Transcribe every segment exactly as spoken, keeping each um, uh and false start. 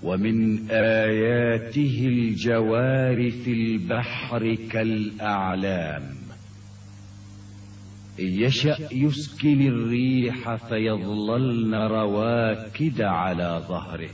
ومن آياته الجوار في البحر كالأعلام إن يشأ يسكن الريح فيظللن رواكد على ظهره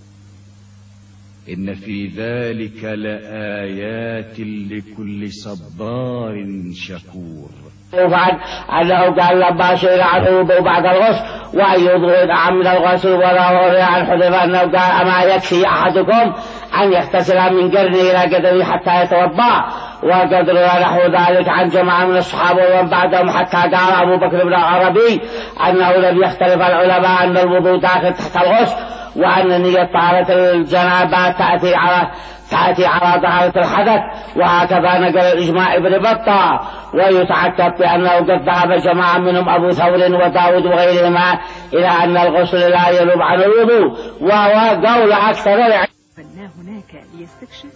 إن في ذلك لآيات لكل صبار شكور. وبعد أنه قال لما سئل عن الوضوء بعد الغسل وأن يوضوء عمد الغسل ولا روي عن حذيفة أنه قال أما يكفي أحدكم أن يغتسل من قرنه إلى قدمه حتى يتوضأ، وقد روى نحو ذلك عن جماعة من الصحابة ومن بعدهم حتى قال أبو بكر بن العربي أنه لم يختلف العلماء أن الوضوء داخل تحت الغسل، وأن نية طهارة الجنابة تأتي على تأتي على طهارة الحدث، وهكذا نقل الإجماع ابن بطة. ويتعتب بأنه قد ذهب جماعة منهم أبو ثور وداود وغيرهما إلى أن الغسل لا ينوب عن الوضوء، وهو قول أكثر العلماء. هناك ليستكشف.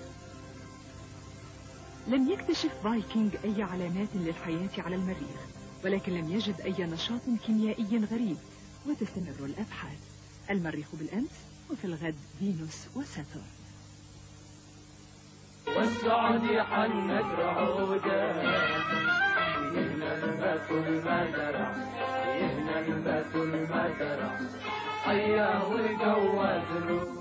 لم يكتشف فايكنج أي علامات للحياة على المريخ، ولكن لم يجد أي نشاط كيميائي غريب، وتستمر الأبحاث. المريخ بالأمس وفي الغد فينوس وساتورن. والسعد حنت رعوده يهنبت المزرع يهنبت المزرع حيا وجوز له.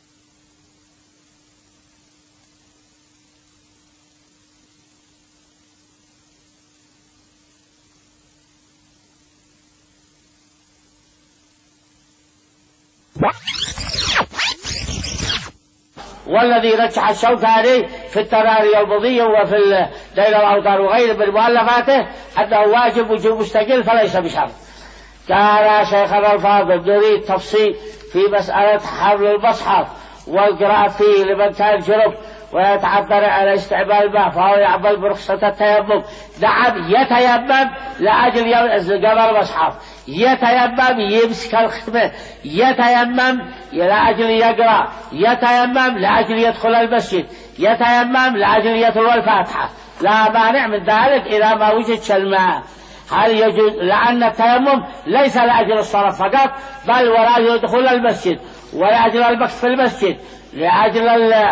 والذي رجح الشوكاني في التراري البضية وفي ليل الأوطار وغيره من مؤلفاته أنه واجب وجوب مستقل فليس بشرط. قال شيخنا الفاضل نريد تفصيل في مسألة حمل المصحف والقراءة فيه لمن كان جنب ويتعذر على استعمال الماء فهو يعمل برخصة التيمم. نعم يتيمم لأجل قبل المصحف، يتيمم يمسك الختمة، يتيمم لأجل يقرأ، يتيمم لأجل يدخل المسجد، يتيمم لأجل يتلو الفاتحة، لا مانع من ذلك إذا ما وجد الماء. هل يجوز؟ لأن التيمم ليس لأجل الصلاة فقط، بل ولأجل دخول المسجد، ولأجل المكث في المسجد، لأجل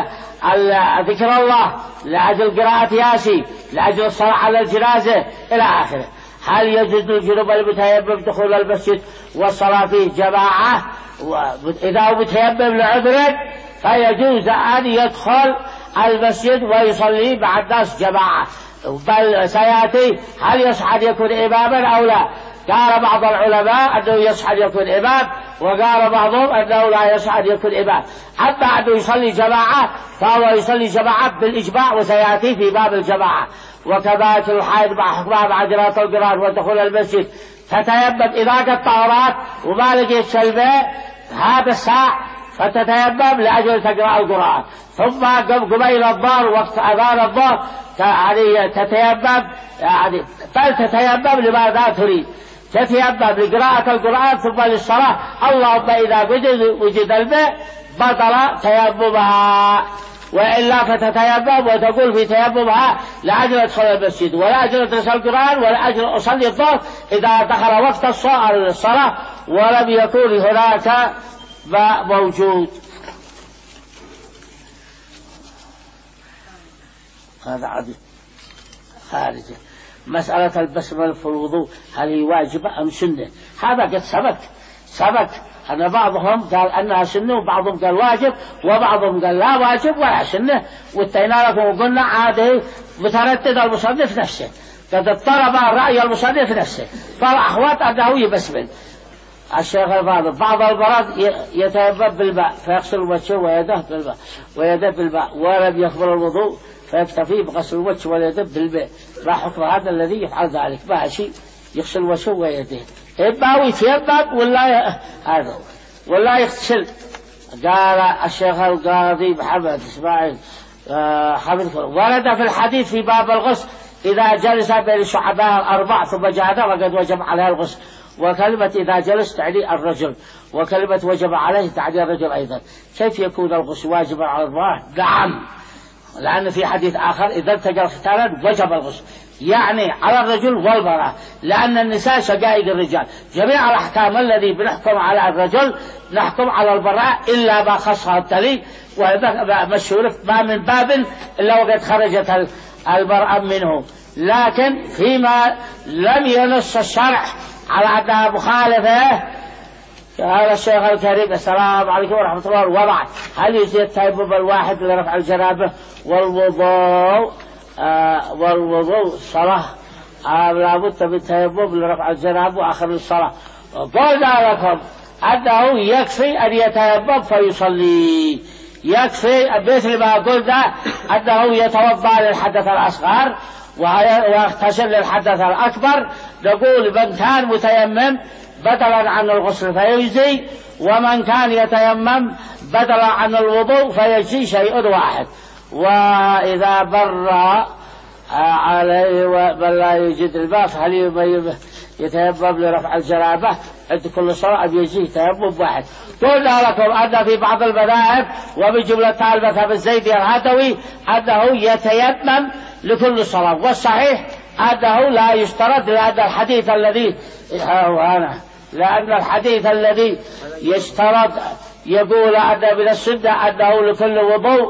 ذكر الله، لأجل قراءة ياسين، لأجل الصلاة على الجنازة إلى آخره. هل يجوز للجنوب المتيمم دخول المسجد والصلاة فيه جماعة؟ إذا هو متيمم لعذر فيجوز أن يدخل المسجد ويصلي مع الناس جماعة، بل سيأتي هل يصح يكون إماما أو لا. قال بعض العلماء أنه يصح يكون إمام، وقال بعضهم أنه لا يصح يكون إمام. أما أنه يصلي جماعة فهو يصلي جماعة بالإجماع، وسيأتي في باب الجماعة. وكذلك الحائض مع حكمها مع قراءة القرآن ودخول المسجد تتيمم إذا قد طهرت وما لقيت شلبة هذا الساعة فتتيمم لأجل تقرأ القرآن، ثم قبيل الظهر وقت أذان الظهر يعني تتيمم، يعني بل تتيمم لماذا تريد، تتيمم لقراءة القرآن ثم للصلاة. اللهم إذا وجد الماء بطل تيممها، وإلا فتتيمم وتقول في تيممها لأجل أدخل المسجد ولأجل أدرس القرآن ولأجل أصلي الظهر إذا دخل وقت الصلاة ولم يكن هناك ماء موجود. هذا عدل خارجه. مسألة البسملة في الوضوء هل هي واجبة أم سنة؟ هذا قد سبق سبق أن بعضهم قال أنها سنة وبعضهم قال واجب وبعضهم قال لا واجب ولا سنة، واتينا لكم وقلنا عاده متردد المصنف نفسه، قد اضطرب رأي المصنف نفسه، فالأحوط أنه يبسمل. الشيخ الفاضل بعض المرض يتيمم بالماء فيغسل وجهه ويده بالماء ويده بالماء ولم يقبل الوضوء فيكتفي بغسل الوجه واليد بالماء، ما حكم هذا الذي يفعل ذلك؟ ما شيء يغسل وجهه ويده، إما يتيمم ولا هذا ولا يغسل. قال الشيخ القاضي محمد إسماعيل حفظه ورد في الحديث في باب الغسل إذا جلس بين شعباء الأربع ثم جهد فقد وجب عليه الغسل، وكلمة إذا جلس تعني الرجل، وكلمة وجب عليه تعني الرجل أيضا. كيف يكون الغسل واجبا على الله؟ نعم لأن في حديث آخر إذا التقى الختانان وجب الغسل، يعني على الرجل والمرأة، لأن النساء شقائق الرجال. جميع الأحكام الذي بنحكم على الرجل نحكم على المرأة إلا ما خصها الدليل، ومشهور ما من باب إلا وقد خرجت المرأة منه. لكن فيما لم ينص الشرع على أنها مخالفة، قال الشيخ الكريم السلام عليكم ورحمة الله وبركاته: هل يجزي التيمم الواحد لرفع الجنابة والوضوء آه والوضوء صلاة آه لابد من التيمم لرفع الجنابة وآخر الصلاة؟ قلنا لكم أنه يكفي أن يتيمم فيصلي، يكفي مثل ما قلنا أنه يتوضأ للحدث الأصغر ويغتسل للحدث الأكبر. نقول من كان متيمم بدلا عن الغسل فيجزي، ومن كان يتيمم بدلا عن الوضوء فيجزي شيء واحد. وإذا بر عليه ومن لا يجد الماء فهل يتيمم لرفع الجنابة عند كل صلاة يجزي تيمم واحد. قلنا لكم أن في بعض المذاهب ومن جملة المذهب الزيدي الهدوي أنه يتيمم لكل صلاة، والصحيح أنه لا يشترط، لأن الحديث الذي لأن الحديث الذي يشترط يقول أن من السنة أنه لكل وضوء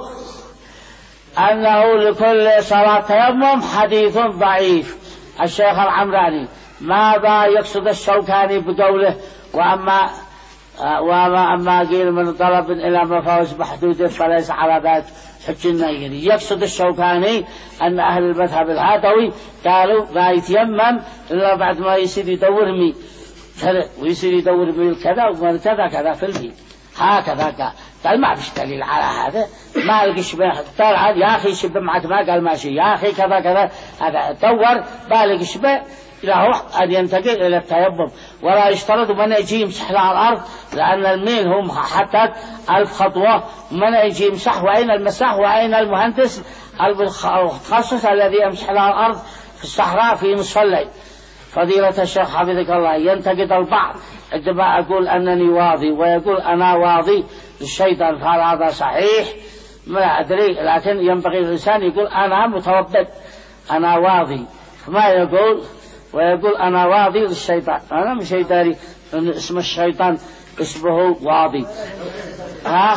أنه لكل صلاة تيمم حديث ضعيف. الشيخ العمراني ماذا يقصد الشوكاني بقوله وأما وما أما قيل من طلب إلى مفاوز محدود فليس على ذات حج النيري؟ يقصد الشوكاني أن أهل المذهب الهاتوي قالوا ما يتيمم إلا بعد ما يصير يدور مي كذا ويصير يدور مي كذا ومن كذا كذا في المي هكذا. قال قال ما فيش دليل على هذا، ما لقي شبه طلع يا أخي شبه معك ما قال ماشي يا أخي كذا كذا، هذا دور ما لقي شبه له أن ينتقل إلى التيمم. ولا يشترط من يجي يمسح على الأرض، لأن الميل هم حتى ألف خطوة، من يجي يمسح وأين المساح وأين المهندس المتخصص الذي يمسح على الأرض في الصحراء في نصف الليل. فضيلة الشيخ حفظك الله ينتقد البعض عندما أقول أنني واضي ويقول أنا واضي للشيطان، فهل هذا صحيح؟ ما أدري، لكن ينبغي الإنسان يقول أنا متوضد أنا واضي، فما يقول ويقول أنا واضي للشيطان. أنا مش شيطاني، اسم الشيطان اسمه واضي. ها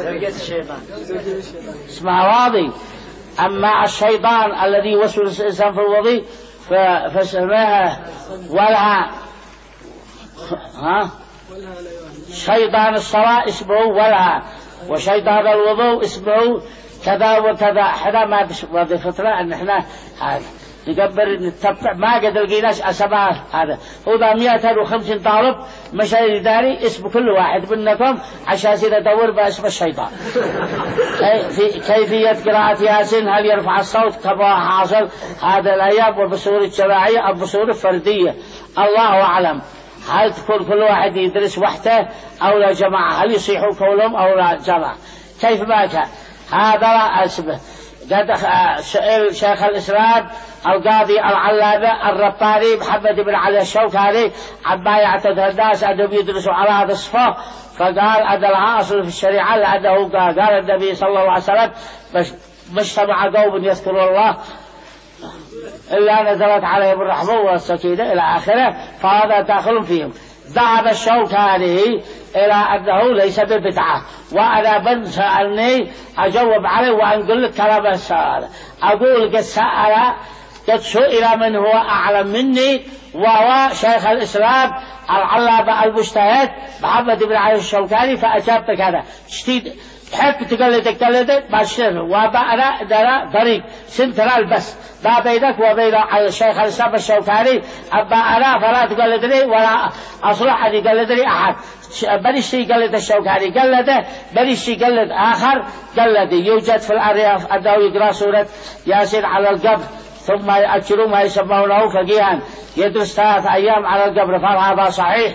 اسمه واضي. أما الشيطان الذي يوسوس الإنسان في الوضي فاسمها ولها. ها شيطان الصلاة اسمه ولها، وشيطان الوضوء اسمه كذا وكذا. احنا ما بفترة ان احنا هذا نقبر نتبع ما قد لقيناش اسماء. هذا هو ذا مئة وخمسين طالب مشاري داري اسم كل واحد منكم عشان يصير يدور باسم الشيطان. في كيفية قراءة ياسين هل يرفع الصوت كما حاصل هذا الأيام وبصورة جماعية أو بصورة فردية؟ الله أعلم. هل تكون كل واحد يدرس وحده أو لا جماعة؟ هل يصيحوا كلهم أو لا جماعة؟ كيف ما كان هذا لا أسبه. قد سئل شيخ الإسلام القاضي العلامة الرباني محمد بن علي الشوكاني عما يعتقد الناس أنهم يدرسوا على هذا الصفة، فقال أن لها أصل في الشريعة، لأنه قال, قال النبي صلى الله عليه وسلم ما اجتمع قوم يذكرون الله إلا نزلت عليهم الرحمة والسكينة إلى آخره، فهذا داخل فيهم. ذهب الشوكاني إلى أنه ليس ببدعة، وأنا من سألني أجاوب عليه وأنقل لك كلام السؤال. أقول قد سأل قد سئل من هو أعلم مني، وهو شيخ الإسلام العلامة المجتهد محمد بن علي الشوكاني، فأجابت كذا. تشتيد تحب تقلد تقلد ما تشتغل، وأنا درا طريق سنترال بس ما بينك وبين الشيخ الإسلام الشوكاني. أما أنا فلا تقلدني ولا أصلح أن يقلدني أحد. بلش يقلد الشوكاني قلده، بلش يقلد آخر قلده. يوجد في الأرياف أنه يقرأ سورة ياسين على القبر ثم يأكلوا ما يسمونه فقيها، يدرس ثلاث أيام على القبر، فهل هذا صحيح؟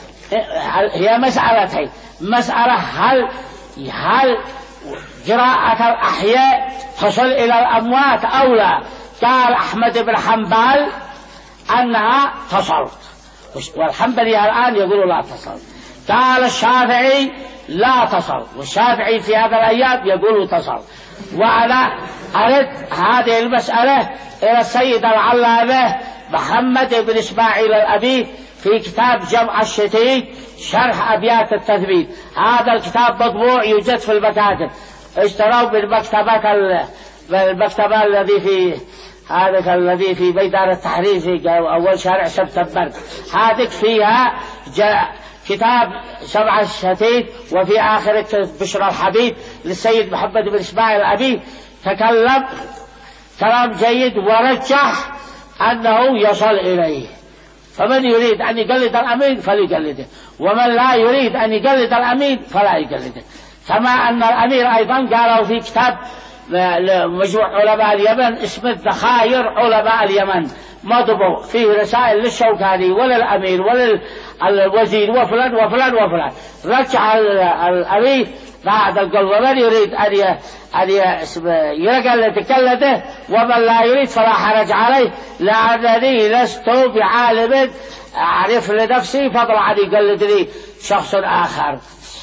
هي مسألتين. مسألة هل هل قراءة الأحياء تصل إلى الأموات أو لا؟ قال أحمد بن حنبل أنها تصل، والحنبلي الآن يقول لا تصل. قال الشافعي لا تصل، والشافعي في هذا الأيام يقول تصل. وأنا أرد هذه المسألة إلى السيد العلامة محمد بن إسماعيل الأبي في كتاب جمع الشتيت شرح أبيات التثبيت. هذا الكتاب مطبوع يوجد في المكاتب، اشتروا بالمكتبة المكتبة الذي في هذا الذي في ميدان التحرير في أول شارع سبتمبر. هذه فيها كتاب جمع الشتيت، وفي آخر بشرى الحبيب للسيد محمد بن إسماعيل الأبي تكلم كلام جيد ورجح أنه يصل إليه. فمن يريد أن يقلد الأمين فليقلده، ومن لا يريد أن يقلد الأمين فلا يقلده. كما أن الأمير أيضا قالوا في كتاب مجموع علماء اليمن اسمه ذخائر علماء اليمن، مطبوع فيه رسائل للشوكاني وللأمير وللوزير وفلان وفلان وفلان. رجع الأمير بعد القول ومن يريد أن أن يقلد يقلده، ومن لا يريد فلا حرج عليه، لأنني لست بعالم أعرف لنفسي فضل عن يقلدني شخص آخر.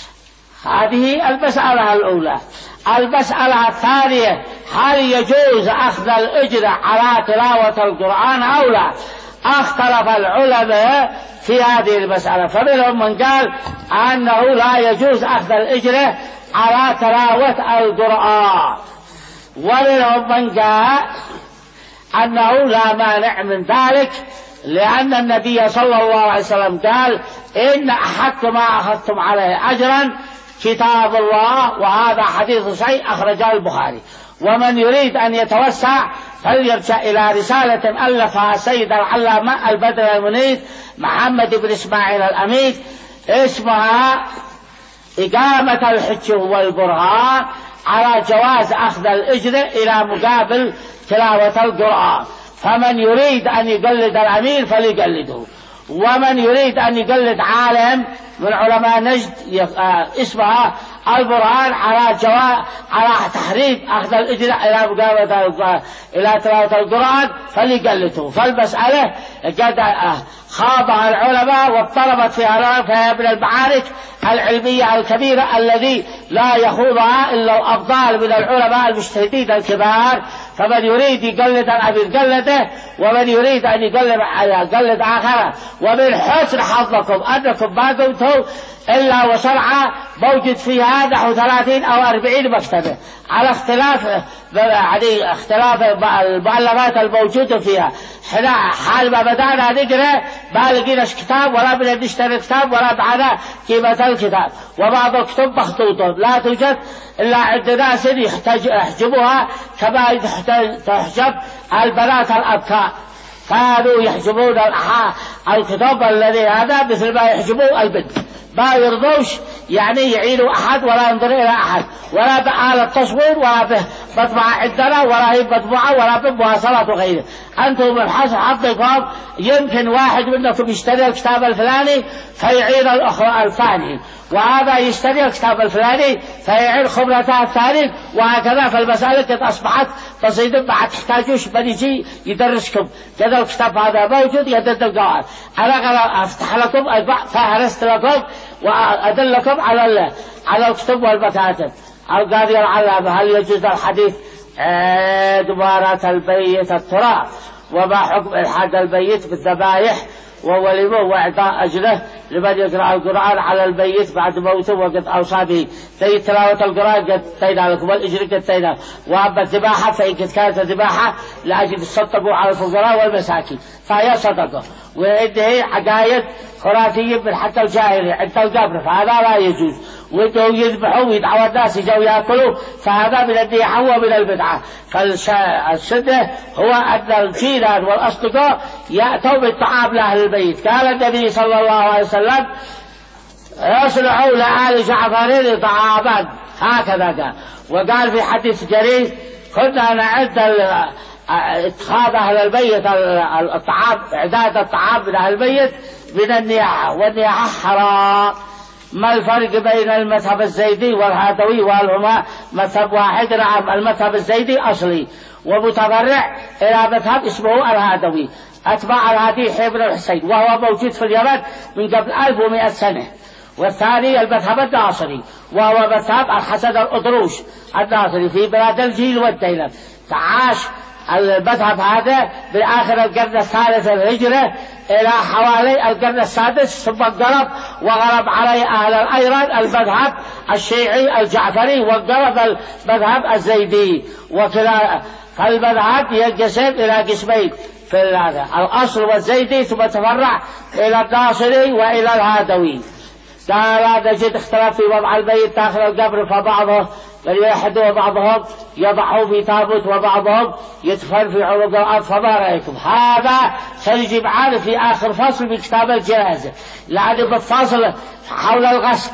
هذه المسألة الأولى. المسألة الثانية: هل يجوز أخذ الأجر على تلاوة القرآن أو لا؟ اختلف العلماء في هذه المسألة، فمنهم من قال أنه لا يجوز أخذ الأجر على تلاوة القرآن، ومنهم من قال أنه لا مانع من ذلك، لأن النبي صلى الله عليه وسلم قال: إن أحق ما أخذتم عليه أجرا كتاب الله، وهذا حديث صحيح أخرجه البخاري. ومن يريد أن يتوسع فليرجع إلى رسالة ألفها السيد العلامة البدر المنير محمد بن إسماعيل الأمير اسمها إقامة الحج والبرهان على جواز أخذ الأجر إلى مقابل تلاوة القرآن. فمن يريد أن يقلد الأمير فليقلده، ومن يريد أن يقلد عالم من علماء نجد اسمها البرهان على جواز على تحريم أخذ الأجر إلى مقابلة إلى تلاوة القرآن فليقلده. فالمسألة قد خاضها العلماء واضطربت فيها فيها من المعارك العلمية الكبيرة الذي لا يخوضها إلا الأفضال من العلماء المجتهدين الكبار. فمن يريد يقلد الأمير قلده، ومن يريد أن يقلد يقلد آخره. ومن حسن حظكم أنكم ما دمتم إلا وصنعاء موجود فيها نحو ثلاثين أو أربعين مكتبة، على اختلاف يعني اختلاف المؤلفات الموجودة فيها. حنا حال ما بدأنا نقرأ ما لقينا كتاب ولا بدنا نشتري كتاب ولا معنا قيمة الكتاب، وبعض الكتب مخطوطة لا توجد إلا عند ناس يحجبوها كما تحجب البنات الأبكار. كانوا يحجبون الكتاب الذي هذا مثل ما يحجبون البنت، ما يرضوش يعني يعينوا أحد ولا ينظر إلى أحد، ولا بآلة تصوير ولا بمطبعة عندنا ولا هي مطبوعة ولا بمواصلات وغيره. أنتم من حسن حظكم يمكن واحد منكم يشتري الكتاب الفلاني فيعين الأخرى الثاني، وهذا يشتري الكتاب الفلاني فيعين خبرته الثاني، وهكذا. فالمسألة قد أصبحت بسيطة، ما تحتاجوش من يجي يدرسكم. كذا الكتاب هذا موجود يدد القواعد. أنا أفتح لكم فهرست لكم وأدلكم على على الكتب والمكاتب. القاضي العلامة: هل يجوز الحديث عيد مباراة البيت التراب، وما حكم إلحاد البيت بالذبائح ووليمه وإعطاء أجره لمن يقرأ القرآن على البيت بعد موته وقد أوصى به؟ في تلاوة القرآن قد تينا لكم، والأجر قد تينا. وأما الذباحة فإن كانت الذباحة لأجل تصدقوا على الفقراء والمساكين فهي صدقة، وعنده عقائد خرافية من حتى الجاهلية عند القبر فهذا لا يجوز. وإنه يذبحوا ويدعوا الناس يجوا يأكلوا فهذا من النياحة ومن البدعة. فالسنة هو أن الجيران والأصدقاء يأتوا بالطعام لأهل البيت. قال النبي صلى الله عليه وسلم: يصنعوا لآل جعفر طعاما، هكذا قال. وقال في حديث جرير: كنا نعد اتخاذ أهل البيت الطعام، إعداد الطعام من أهل البيت من النياحة، والنياحة حرام. ما الفرق بين المذهب الزيدي والهادوي؟ وهل هما مذهب واحد؟ نعم، المذهب الزيدي أصلي ومتفرع إلى مذهب اسمه الهادوي، أتباع الهادي بن الحسين، وهو موجود في اليمن من قبل ألف ومئة سنة. والثاني المذهب الناصري، وهو مذهب الحسن الأطروش الناصري في بلاد الجيل والديلم. تعاش المذهب هذا بآخر القرن الثالث الهجرة إلى حوالي القرن السادس، ثم انقلب وغلب عليه أهل الأيران المذهب الشيعي الجعفري، وانقلب المذهب الزيدي. وكلا فالمذهب ينقسم إلى قسمين في هذا، الأصل والزيدي، ثم تفرع إلى الناصري وإلى الهادوي. لا نجد اختلاف في وضع الميت داخل القبر، فبعضهم يلحد وبعضهم يضعه في تابوت وبعضهم يدفن في عنق الأرض. فما رأيكم؟ هذا سنجي معنا في آخر فصل من كتاب الجنازة، لأن بالفصل حول الغسل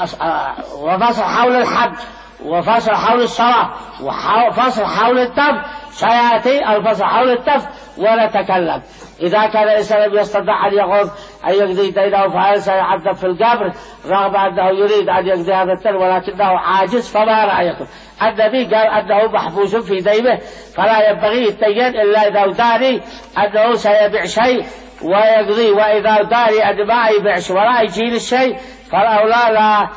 وفصل حول الحج وفصل حول الصلاة وفصل حول الدم، سيأتي الفصل حول الدم ونتكلم. إذا كان الإنسان يستطيع أن يقول أن يقضي دينه فهل سيعذب في القبر رغم أنه يريد أن يقضي هذا الدين ولكنه عاجز؟ فما رأيكم؟ النبي قال أنه محبوس في دينه فلا ينبغي يتدين إلا إذا داري أنه سيبيع شيء ويقضي، وإذا داري أن ما يبيعش ولا يجيل الشيء فالأولى لا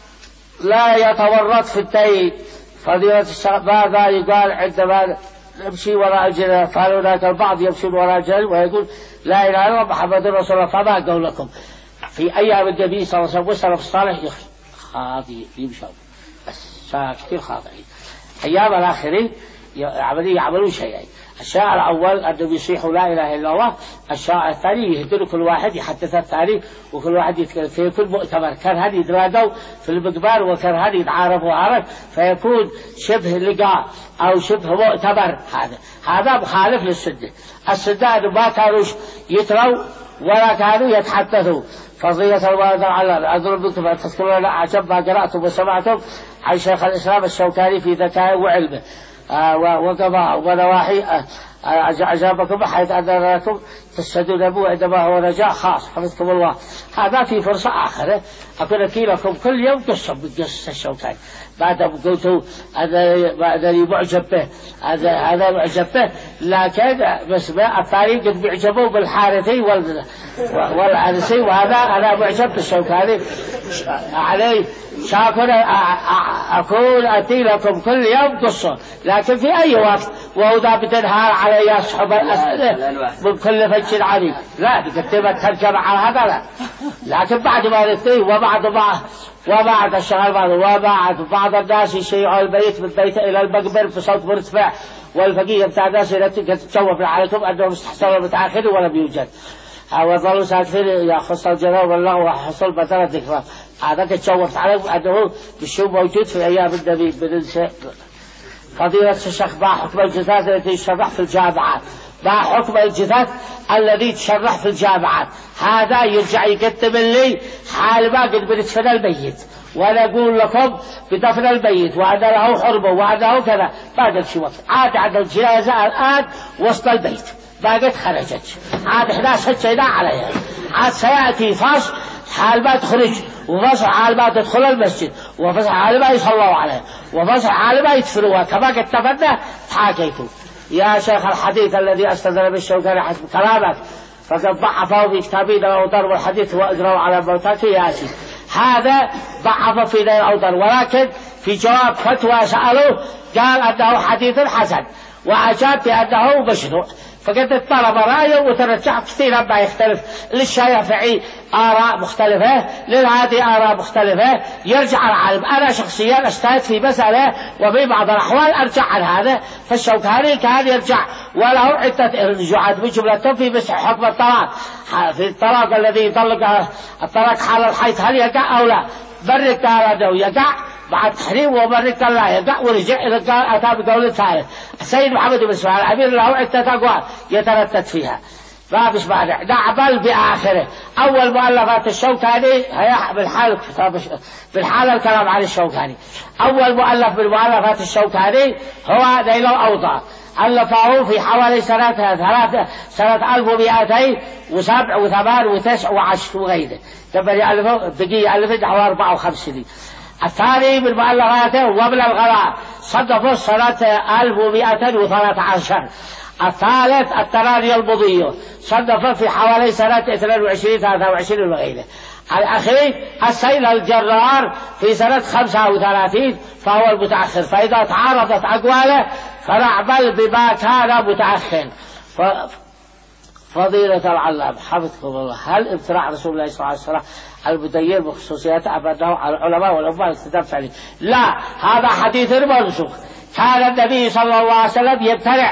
لا يتورط في الدين. فضيلة الشيخ ماذا يقال عندما يمشي وراء الجنة؟ قال هناك البعض يمشي وراء الجنة ويقول لا إله إلا الله محمد رسول الله. فما قولكم في أيام النبي صلى الله عليه وسلم والسلف الصالح خاطئ يمشوا بس كثير خاطئين. أيام الآخرين عملية يعملون شيئين: الشاء الأول أنهم يصيحوا لا إله إلا الله، الشاء الثاني يهدر كل واحد يحدث الثاني وكل واحد يتكلم في كل مؤتمر. كان هذه يتراجعوا في المقبار وكان هذه يتعارفوا عارف، فيكون شبه لقاء أو شبه مؤتمر. هذا هذا مخالف للسنة. السنة أنه ما كانوا يتروا ولا كانوا يتحدثوا. فضيلة الوالد على أضرب بكم أن تذكرون أعجب ما قرأتم وسمعتم عن شيخ الإسلام الشوكاني في ذكائه وعلمه آه وقضاء ونواحي آه أجابكم حيث أن لكم تستدون به عندما هو رجاء خاص حفظكم الله. هذا في فرصة آخرة أكون أكي لكم كل يوم قصة من قصص الشوكاني بعد قلت أنني معجب به، هذا معجب به، لكن بس الثاني قد معجبوا بالحارثي والعنسي، وهذا أنا معجب بالشوكاني عليه شاكر. أكون أتي لكم كل يوم قصة، لكن في أي وقت وهو ذا بتنهار علي يصحب الأسئلة من كل فج عليم. لا بكتبت ترجمة على هذا لا، لكن بعد ما نتيه وبعد بعض وبعد الشغل بعض وبعد بعض الناس يشيعوا البيت من البيت إلى المقبر بصوت مرتفع، والفقيه بتاع الناس تتشوف عليكم أنهم استحسنوا متأخرين ولم يوجد، وظلوا ساكتين يخص الجنوب والله وحصل بدل الذكرى. هذا تتشوف عليهم أنه بالشوب موجود في أيام النبي بننسى. فضيلة الشيخ ما حكم الجثث التي تشرح في الجامعات؟ ما حكم الجثث الذي تشرح في الجامعات؟ هذا يرجع يقدم لي حال ما قد بندفن الميت، وأنا أقول لكم بدفن الميت وأنا له حرمه وأنا كذا بعد الشي وقت. عاد عند الجنازة الآن وسط البيت ما قد خرجت، عاد إحنا سجينا عليها، عاد سيأتي فصل حال ما تخرج، وفصل حال ما تدخل المسجد، وفصل حال ما يصلوا عليه، وفصل حال ما يدفنوها كما قد تفنى حاكيتم. يا شيخ الحديث الذي استدل بالشوكاني حسب كلامك فقد ضعفه في كتابه الأوتار والحديث وأجروا على موتاك ياسي. هذا ضعف في الأوتار، ولكن في جواب فتوى سألوه قال أنه حديث حسن وأجاب بأنه مشروع. فقد اضطرب رأيه وترجع كثيرا ما يختلف. للشافعي آراء مختلفة، للهادي آراء مختلفة، يرجع العالم. أنا شخصيا أجتهد في مسألة وفي بعض الأحوال أرجع عن هذا، فالشوكاني كان يرجع وله عدة رجوعات من جملتهم في مسح حكم الطلاق. في الطلاق الذي يطلق الطلاق حال الحيض هل يقع أو لا؟ برك قال أنه يقع مع التحريم، وبرك لا يقع، ورجع إذا قال أتى بقول ثالث. السيد محمد بن اسماعيل الأمير له عدة أقوال يتردد فيها، ما فيش مانع نعمل بآخره. أول مؤلفات الشوكاني هي بالحال بالحال الكلام عن الشوكاني. أول مؤلف من مؤلفات الشوكاني هو نيل الأوطار، ألفه في حوالي سنة ثلاثة سنة ألف ومئتين وسبع وثمان وتسع وعشر وغيره. لما يألفه بقي يألفه حوالي أربعة وخمسين. الثاني من مؤلفاته وابن الغلاء صدفه سنة ألف ومئتين وثلاثة عشر. الثالث التراني المضي صدفه في حوالي سنة اثنين وعشرين ثلاثة وعشرين وغيره. الأخير السيل الجرار في سنة خمسة وثلاثين فهو المتأخر. فإذا تعارضت أقواله فنعمل بما كان متأخر. فضيلة العلام حفظكم الله، هل ابتلاع رسول الله صلى الله عليه وسلم المتغير بخصوصيات أبدا على العلماء والعلماء اكتدبت عليه؟ لا، هذا حديث منسوخ. كان النبي صلى الله عليه وسلم يمتنع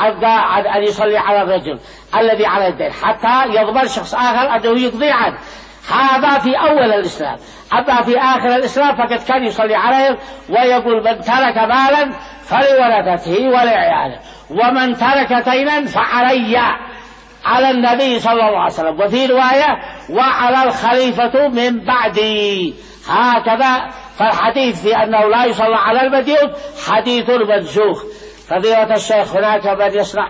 عن أن يصلي على الرجل الذي على الدين حتى يضمن شخص آخر أنه يقضي عنه. هذا في أول الإسلام. أما في آخر الإسلام فقد كان يصلي عليهم ويقول من ترك مالا فلورثته ولعياله، ومن ترك دينا فعلي، على النبي صلى الله عليه وسلم. وفي رواية وعلى الخليفة من بعدي، هكذا. فالحديث في أنه لا يصلى على المديون حديث منسوخ. فضيلة الشيخ هناك من يصنع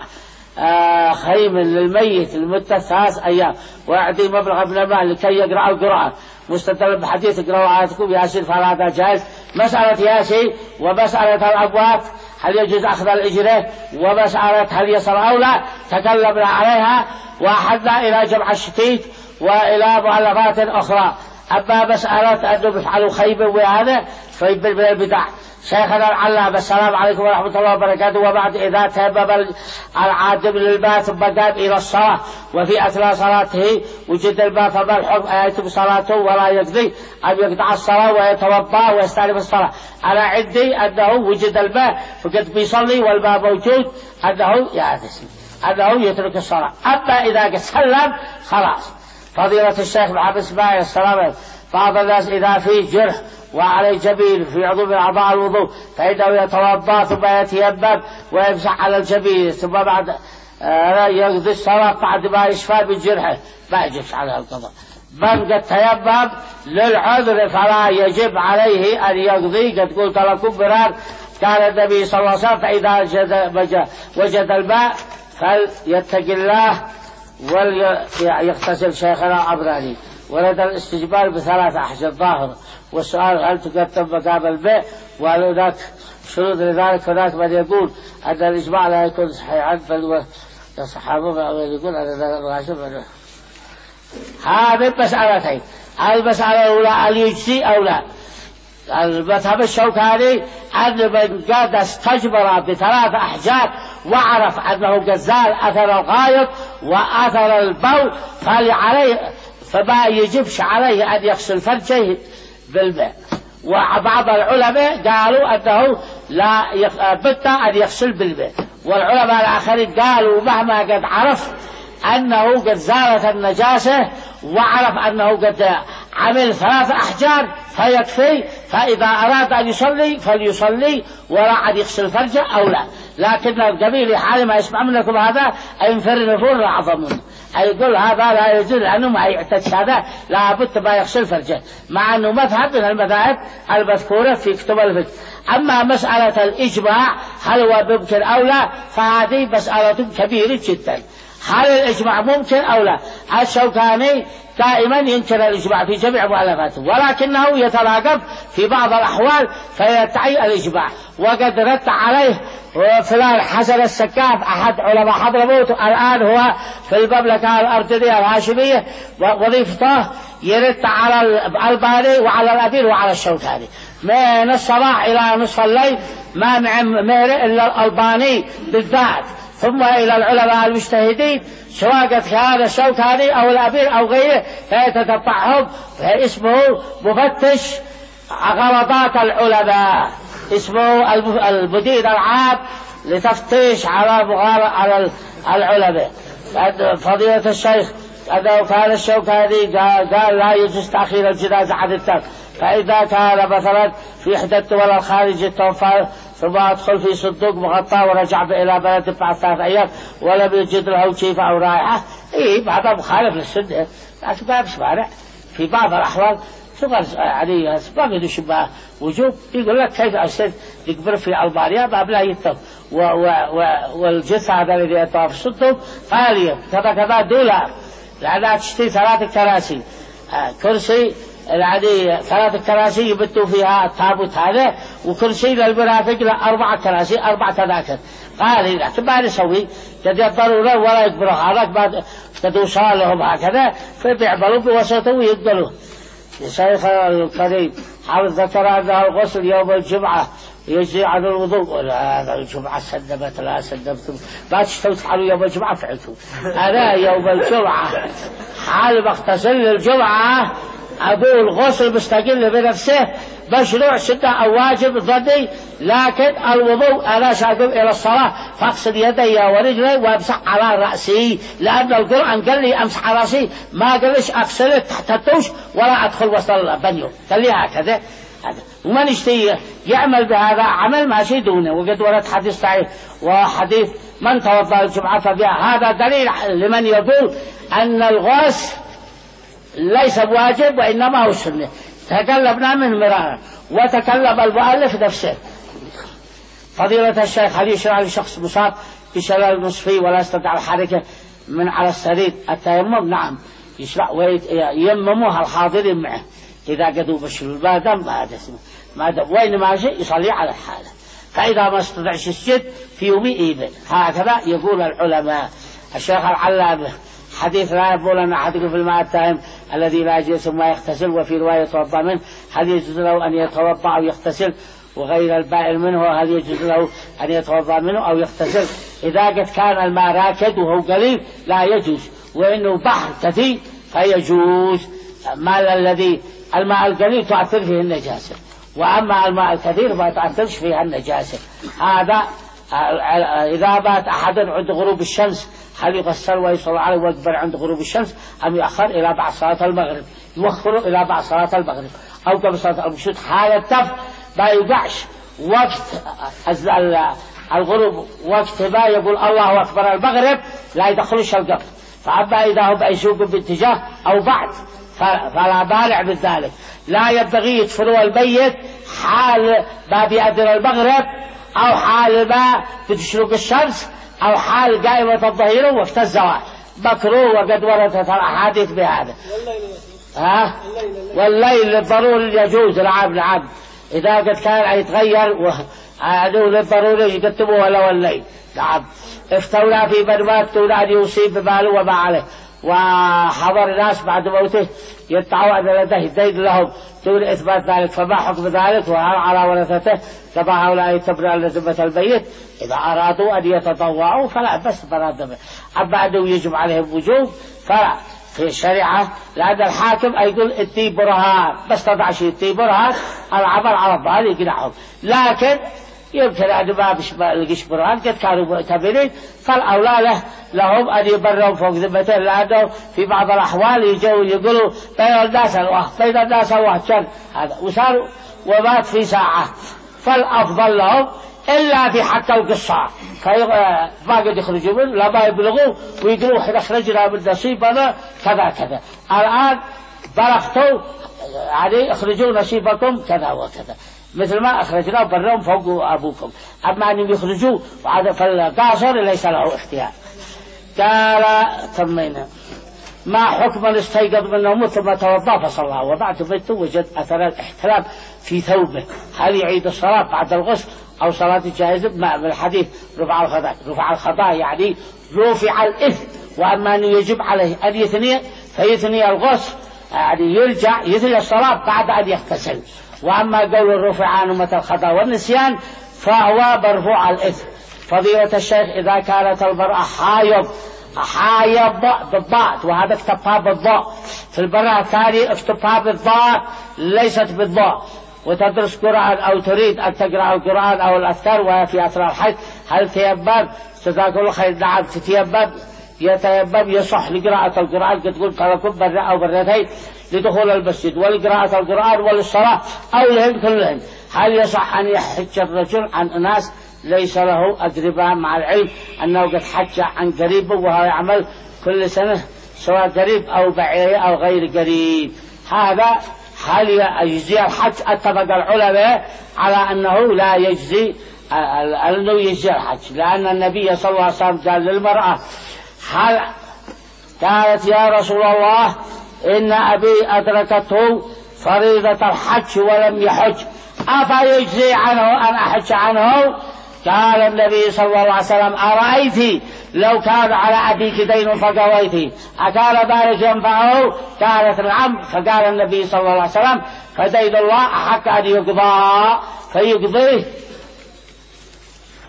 آه خيم للميت لمدة ثلاث أيام ويعطي مبلغ من المال لكي يقرأ القرآن مستدل بحديث اقرأوا آياتكم ياسين فهذا جائز. مسألة ياسين ومسألة الأموات هل يجوز أخذ الإجرة، ومسألة هل يصل أو لا تكلمنا عليها وأحدنا إلى جمع الشتيت وإلى مؤلفات أخرى. أما مسألة أنهم يفعلوا خيبة وهذا خيب من البدع. شيخنا العلامة السلام عليكم ورحمة الله وبركاته. وبعد إذا تيمم العادم للماء ثم قام إلى الصلاة وفي أثناء صلاته وجد الماء فما الحكم؟ أيتم صلاته ولا يقضي أن يقطع الصلاة ويتوضأ ويستأنف الصلاة؟ أنا عندي أنه وجد الماء فقد بيصلي والماء موجود أنه يعتسم أنه يترك الصلاة. أما إذا قد سلم خلاص. فضيلة الشيخ محمد اسماعيل السلام، بعض الناس إذا في جرح وعليه جبين في عضو من أعضاء الوضوء فإنه يتوضأ ثم يتيمم ويمسح على الجبين ثم بعد آه يقضي الصلاة بعد ما يشفى من جرحه، ما يجبش على القضاء. من قد تيمم للعذر فلا يجب عليه أن يقضي. قد قلت لكم مرار كان النبي صلى الله عليه وسلم فإذا وجد, وجد الماء فليتق الله وليغتسل. شيخنا عبراني ولد الاستجبار بثلاث أحجار ظاهر. والسؤال هل تقدم مقام البيع؟ وهل هناك شروط لذلك؟ هناك من يقول أن الإجماع لا يكون صحيحا بل الصحابة يقول أن الغاشم. هذه مسألتين. المسألة الأولى هل يجزي أو لا؟ المذهب الشوكاني أن من قد استجبر بثلاث أحجار وعرف أنه قد زال أثر الغائط وأثر البول فلعليه فما يجبش عليه أن يغسل فرجه بالماء. وبعض العلماء قالوا أنه لا بد أن يغسل بالماء، والعلماء الآخرين قالوا مهما قد عرف أنه قد زالت النجاسة وعرف أنه قد عمل ثلاث أحجار فيكفي، فإذا أراد أن يصلي فليصلي ولا عاد يغسل فرجه أو لا. لكن القبيل حال ما يسمع منكم هذا ينفر نفور أعظم منه، يقول هذا لا يجوز لأنه ما يعتدش هذا لا بد ما يغسل فرجه، مع أنه مذهب من المذاهب المذكورة في كتب الفقه. أما مسألة الإجماع هل هو ممكن أو لا فهذه مسألة كبيرة جدا. هل الإجماع ممكن أو لا؟ الشوكاني دائما ينكر الإجماع في جميع مؤلفاته، ولكنه يتراقب في بعض الأحوال فيدعي الإجماع. وقد رد عليه فلان حسن السكاف أحد علماء حضرموت الآن هو في المملكة الأردنية الهاشمية، وظيفته يرد على الألباني وعلى الأمير وعلى الشوكاني من الصباح إلى نصف الليل، ما مهر إلا الألباني بالذات، ثم إلى العلماء المجتهدين سواء كان الشوكاني أو الأمير أو غيره فيتتبعهم. اسمه مفتش غلطات العلماء، اسمه المدير العام لتفتيش على على العلماء. فضيلة الشيخ أنه كان الشوكاني قال لا يجوز تأخير الجنازة عن الدفن، فإذا كان مثلا في إحدى الدول الخارجية توفى ثم أدخل في صندوق مغطى ورجع إلى بلد بعد ثلاث أيام ولم يجد له شيفة أو رائحة، إيه هذا مخالف للسنة، لكن ما مانع في بعض الأحوال يعني ما بده شبه وجوب. يقول لك كيف أرسل يكبر في ألمانيا ما بلا يتم والجثة هذا الذي يتوفى في الصندوق غالية كذا كذا دولار، لأنها تشتري ثلاث كراسي كرسي يعني ثلاث كراسي يبتوا فيها التابوت هذا، وكرسي للمرافق لأربع كراسي أربع تذاكر قال لكن ما نسوي قد يضروا له ولا يقبلوا هذاك بعد تدوسا لهم هكذا فبيعملوا بوسطه ويقبلوا. الشيخ القريب حافظ ذكر أنه الغسل يوم الجمعة يجزي عن الوضوء ولا هذا الجمعة سدبت لا سدبتم ما تشتوا تفعلوا يوم الجمعة فعلتوا أنا يوم الجمعة حال بغتسل الجمعة أقول غسل مستقل بنفسه مشروع سنة أو واجب ضدي، لكن الوضوء أنا شاقم إلى الصلاة فاغسل يدي ورجلي وامسح على رأسي، لأن القرآن قال لي أمسح على رأسي ما قالش أغسل تحت الدوش ولا أدخل وسط البنيو، قال لي هكذا. ومن يشتي يعمل بهذا عمل ماشي دونه. وقد ورد حديث صحيح وحديث من توضأ الجمعة فبها، هذا دليل لمن يقول أن الغسل ليس بواجب وإنما هو سنة. تكلمنا منه مرارا وتكلم المؤلف نفسه. فضيلة الشيخ هل يشرع لشخص مصاب بشلل نصفي ولا يستطيع الحركة من على السرير التيمم؟ نعم يشرع وييمموها الحاضرين معه إذا قدوا بشلول ما دام ما دام ما دام وين ماشي يصلي على الحالة. فإذا ما استطعش السجد في يوم إيبن. هكذا يقول العلماء. الشيخ العلامة حديث لا يقول أن أحدكم في الماء التائم الذي لا يجوز ثم يغتسل، وفي رواية يتوضأ منه، هل يجوز له أن يتوضأ أو يغتسل؟ وغير البائل منه هل يجوز له أن يتوضأ منه أو يغتسل؟ إذا قد كان الماء راكد وهو قليل لا يجوز، وإنه بحر كثير فيجوز. ما الذي الماء القليل تؤثر فيه النجاسة، وأما الماء الكثير ما تؤثرش فيها النجاسة. هذا إذا بات أحد عند غروب الشمس هل يغسل ويصلي عليه ويكبر عند غروب الشمس أم يؤخر إلى بعد صلاة المغرب؟ يؤخر إلى بعد صلاة المغرب أو قبل صلاة المشهد. حالة تف ما يقعش وقت الغروب، وقت ما يقول الله أكبر المغرب لا يدخلش القبر. فأما إذا هم يسوق باتجاه أو بعد فلا مانع من ذلك. لا ينبغي يدفنوا الميت حال ما بيأذن المغرب أو حال ما بتشرق الشمس أو حال قائمة الظهيرة وقت الزوال، مكروه. وقد وردت الأحاديث بهذا. ها والليل للضروري يجوز. نعم نعم إذا قد كان يتغير وعدو للضروري يكتبوه لو الليل. نعم افتونا في من مات دون أن يصيب بماله وما عليه، وحضر الناس بعد موته يدعوا أن لديه دين لهم دون إثبات ذلك، فما حكم ذلك؟ وهل على ورثته كما هؤلاء تبرأ لذمة الميت؟ إذا أرادوا أن يتطوعوا فلا بس برادة. أما أنه يجب عليهم وجوب فلا في الشريعة، لأن الحاكم يقول اتي برهان، بس تضع شيء اتي برهان العمل على الظاهر يقنعهم. لكن يمكن أن ما لقيش برهان قد كانوا مؤتمرين، فالأولى له لهم أن يبرروا فوق ذمته، لأنه في بعض الأحوال يجوا يقولوا بين الناس الواحد بين الناس الواحد شر هذا وصار ومات في ساعة. فالأفضل لهم إلا في حتى القصار ما قد يخرجوا منه لما يبلغوا ويقولوا احنا خرجنا من نصيبنا كذا كذا، الآن بلغتوا يعني اخرجوا نصيبكم كذا وكذا مثل ما أخرجنا برهم فوق أبوكم. أما أن يخرجوا فالقاصر ليس له اختيار. قال تمينا ما حكم الاستيقظ من النوم ثم توضأ فصلى وبعد بيته وجد أثر الاحتلام في ثوبه، هل يعيد الصلاة بعد الغسل أو صلاة الجائزة؟ ما من الحديث رفع الخطايا. رفع الخطايا يعني رفع الإثم، وأما أنه يجب عليه أن يثني فيثني الغسل يعني يرجع يثني الصلاة بعد أن يغتسل. وأما قول الرفع عن أمة الخطأ والنسيان فهو مرفوع الإثم. فضيلة الشيخ إذا كانت المرأة حايض حايض بالضاء، وهذا اكتبها بالضاء، في المرة الثانية اكتبها بالضاء ليست بالضاء، وتدرس قرآن أو تريد أن تقرأ القرآن أو الأذكار وهي في أثناء الحج، هل تيمم؟ جزاك الله خير. نعم تتيمم، يتيمم يصح لقراءة القرآن قد قلت لكم مرة أو مرتين لدخول المسجد ولقراءة القرآن وللصلاة أو لهم كلهم. هل يصح أن يحج الرجل عن أناس ليس له أجربة مع العلم أنه قد حج عن قريب وهو يعمل كل سنة سواء قريب أو بعيد أو غير قريب؟ هذا هل يجزي الحج؟ اتفق العلماء على أنه لا يجزي أنه يجزي الحج، لأن النبي صلى الله عليه وسلم قال للمرأة هل قالت يا رسول الله إن أبي أدركته فريضة الحج ولم يحج أفيجزي عنه أن أحج عنه؟ قال النبي صلى الله عليه وسلم أرأيت لو كان على أبيك دين فقويت أكان ذلك ينفعه؟ قالت نعم. فقال النبي صلى الله عليه وسلم فدين الله أحق أن يقضى فيقضيه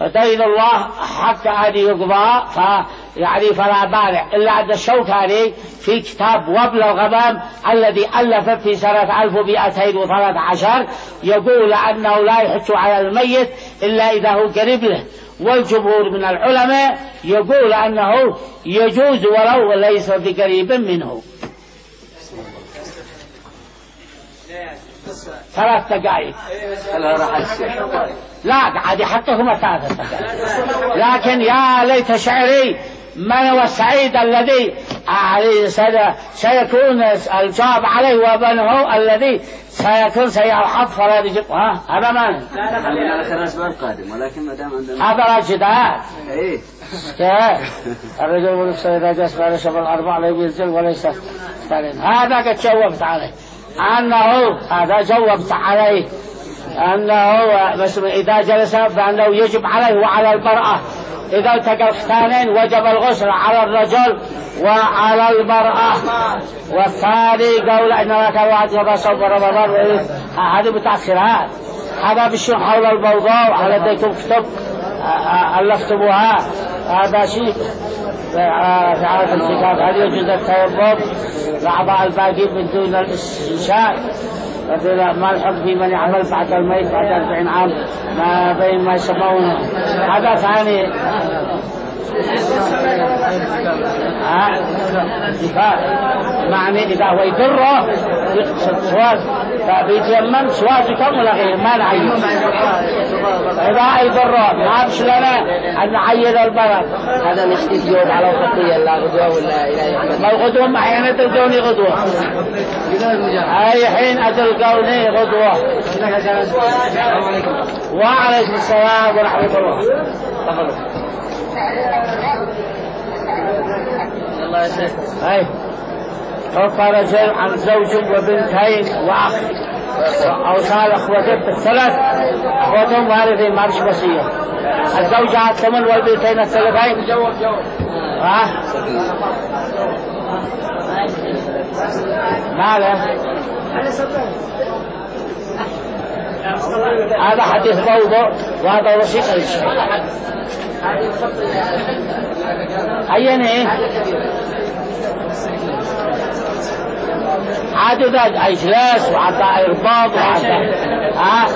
فدين الله حتى هذه يقضى فيعني فلا بارع إلا عند الشوكاني في كتاب وابل الغمام الذي ألف في سنة ألف ومئتين وثلاثة عشر يقول أنه لا يحج على الميت إلا إذا هو قريب له، والجمهور من العلماء يقول أنه يجوز ولو ليس بقريب منه. ثلاث دقائق لا قاعد يحطهم ثلاثة دقائق، لكن يا ليت شعري من هو السعيد الذي سيكون الجواب عليه ومنه الذي سيكون سيحط فلا يجب. ها هذا ما خلينا آخر الأسبوع القادم، ولكن ما دام عندنا هذا راجدات. إيه الرجل والنفس إذا جلس بين شبه الأربع لا ينزل وليس ثالث. هذا قد جاوبت عليه أنه هذا جاوبت عليه أنه بس إذا جلس فأنه يجب عليه وعلى المرأة إذا التقى الختانين وجب الغسل على الرجل وعلى المرأة. والثاني قول إن لك الوعد يبقى صوم رمضان. هذه متأخرات. هذا بشيء حول الموضوع على يديكم كتب ألفتموها. هذا شيء في عادة الكتاب. هل يجوز التيمم لأعضاء الباقي من دون الاستنشاق؟ ما الحكم في من يعمل بعد الميت بعد أربعين عام ما بين ما يسمونه. هذا ثاني معني إذا هو يضره يقصد سواج فبيتيمم سواجكم ولا غير ما نعين. إذا يضره ما بش لنا أن نعين البلد. هذا مش يجوب على خطية لا غدوة ولا إلى ما الغدوة ما حين تلقوني غدوة أي حين أتلقوني غدوة. وعليكم السلام ورحمة الله. الله يا شيخ. أي توفى رجل عن زوج وبنتين وأخ أو صار أخوته الثلاث أخوتهم وارثين ما بش وصية. الزوجة الثمن والبنتين الثلاثين. ها ما له هذا حديث موضوع وهذا وثيقة للشيء. عيني ايه عاد ذا اجلاس وعطاء ارباط وعطاء ها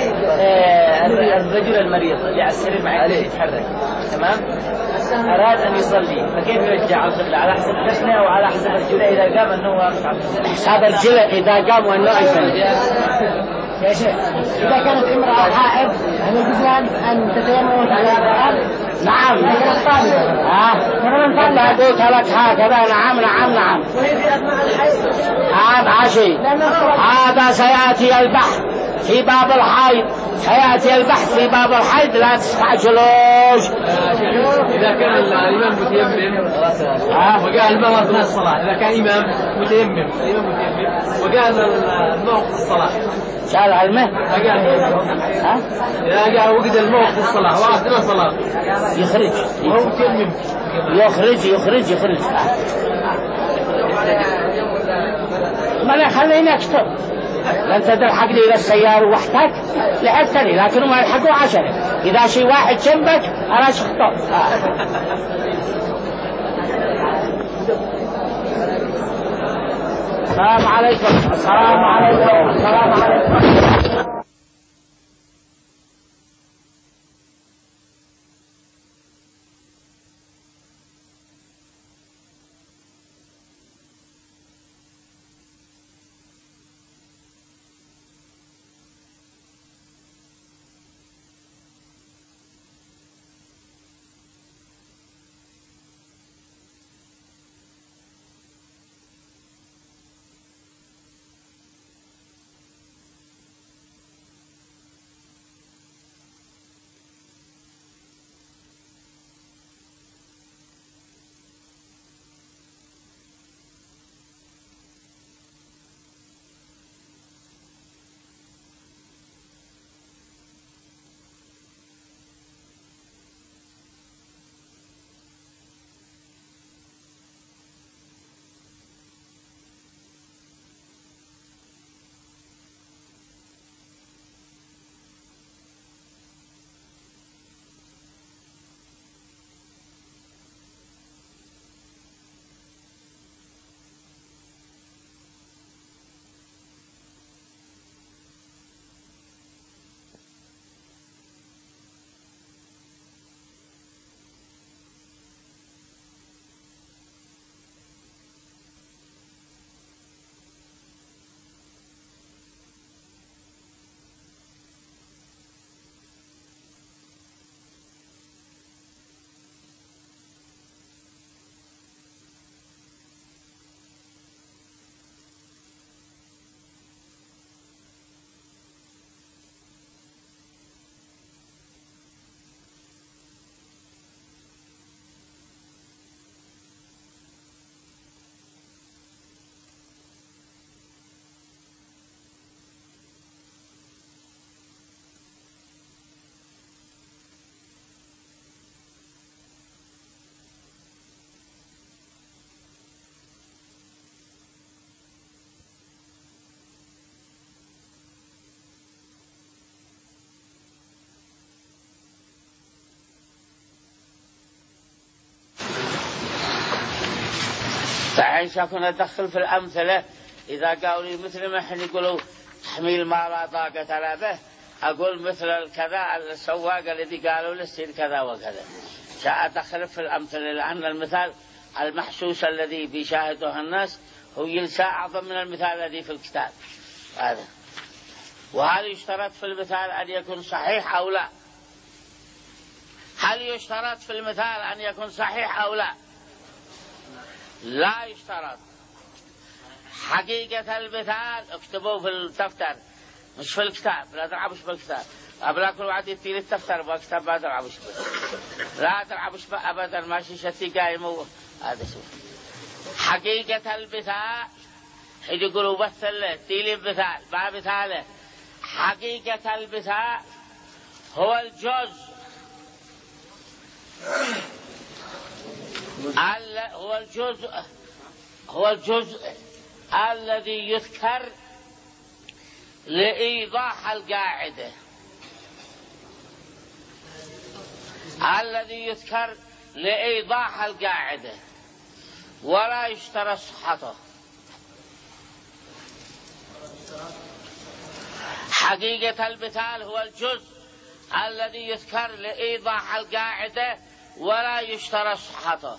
الرجل المريض اللي على السرير ما يقدر يتحرك تمام اراد ان يصلي فكيف يرجع القبلة على حسب جسمه او على حسب رجله اذا قام انه حساب رجله اذا قام وانه يصلي. يا شيخ إذا كانت امرأة حائض هل يجوز أن تتيمم وتعلم؟ نعم. ها لا قلت لك هكذا. نعم نعم نعم. هذا عشي هذا سيأتي البحث في باب الحيض. سيأتي البحث في باب الحيض لا تستعجلوش. إذا كان الإمام متيمم وقال الماء أثناء الصلاة، إذا كان إمام متيمم الإمام متيمم وقال الماء في الصلاة شال علمه ها إذا قال وقت الماء في الصلاة وأثناء الصلاة يخرج وهو متيمم يخرج يخرج يخرج ما لا خليني أكتب. لن تلحق لي إلى السيارة وحدك لحقتني لكنهم ما يلحقوا عشرة. إذا شيء واحد جنبك أنا شخطه. السلام عليكم. السلام عليكم. السلام عليكم. فعين شكون أدخل في الأمثلة إذا قالوا لي مثل ما حين يقولوا تحميل ما لا طاقة له به، أقول مثل كذا السواق الذي قالوا للسير كذا وكذا. أدخل في الأمثلة لأن المثال المحسوس الذي بيشاهده الناس هو يلسى أعظم من المثال الذي في الكتاب هذا. وهل يشترط في المثال أن يكون صحيح أو لا؟ هل يشترط في المثال أن يكون صحيح أو لا؟ لا يشترط. حقيقة المثال اكتبوه في الدفتر مش في الكتاب، لا تلعبش بالكتاب. أبلا كل واحد يطير الدفتر بالكتاب ما تلعبش به، لا تلعبش به أبدا، ماشي شتي قايم هذا شوف. حقيقة المثال حين يقولوا بس تيلي المثال ما مثاله. حقيقة المثال هو الجزء هو الجزء هو الجزء الذي يذكر لإيضاح القاعدة، الذي يذكر لإيضاح القاعدة ولا يشترط صحته. حقيقة المثال هو الجزء الذي يذكر لإيضاح القاعدة ولا يشترط صحته.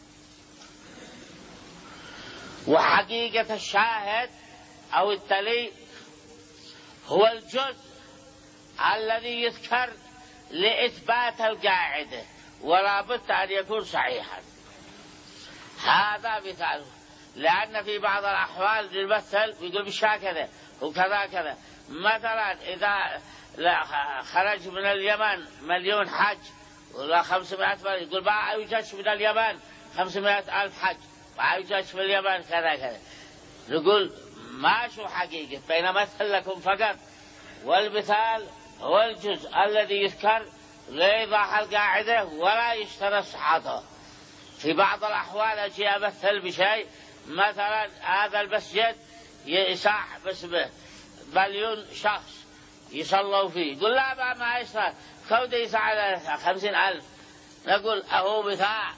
وحقيقة الشاهد أو الدليل هو الجزء الذي يذكر لإثبات القاعدة ولا بد أن يكون صحيحا. هذا مثال، لأن في بعض الأحوال المثل يقول بالشا كذا وكذا كذا. مثلا إذا خرج من اليمن مليون حج ولا خمسمائة مليون، يقول ما يوجدش من اليمن خمسمائة ألف حج، ما يوجدش في اليمن كذا كذا. نقول ما شو حقيقة، بين مثل لكم فقط، والمثال هو الجزء الذي يذكر لإيضاح القاعدة ولا يشترط صحته. في بعض الأحوال أجي أمثل بشيء، مثلا هذا المسجد يسع باسمه مليون شخص يصلوا فيه، يقول لا ما, ما يصلى كود يسع خمسين ألف. نقول أهو مثال.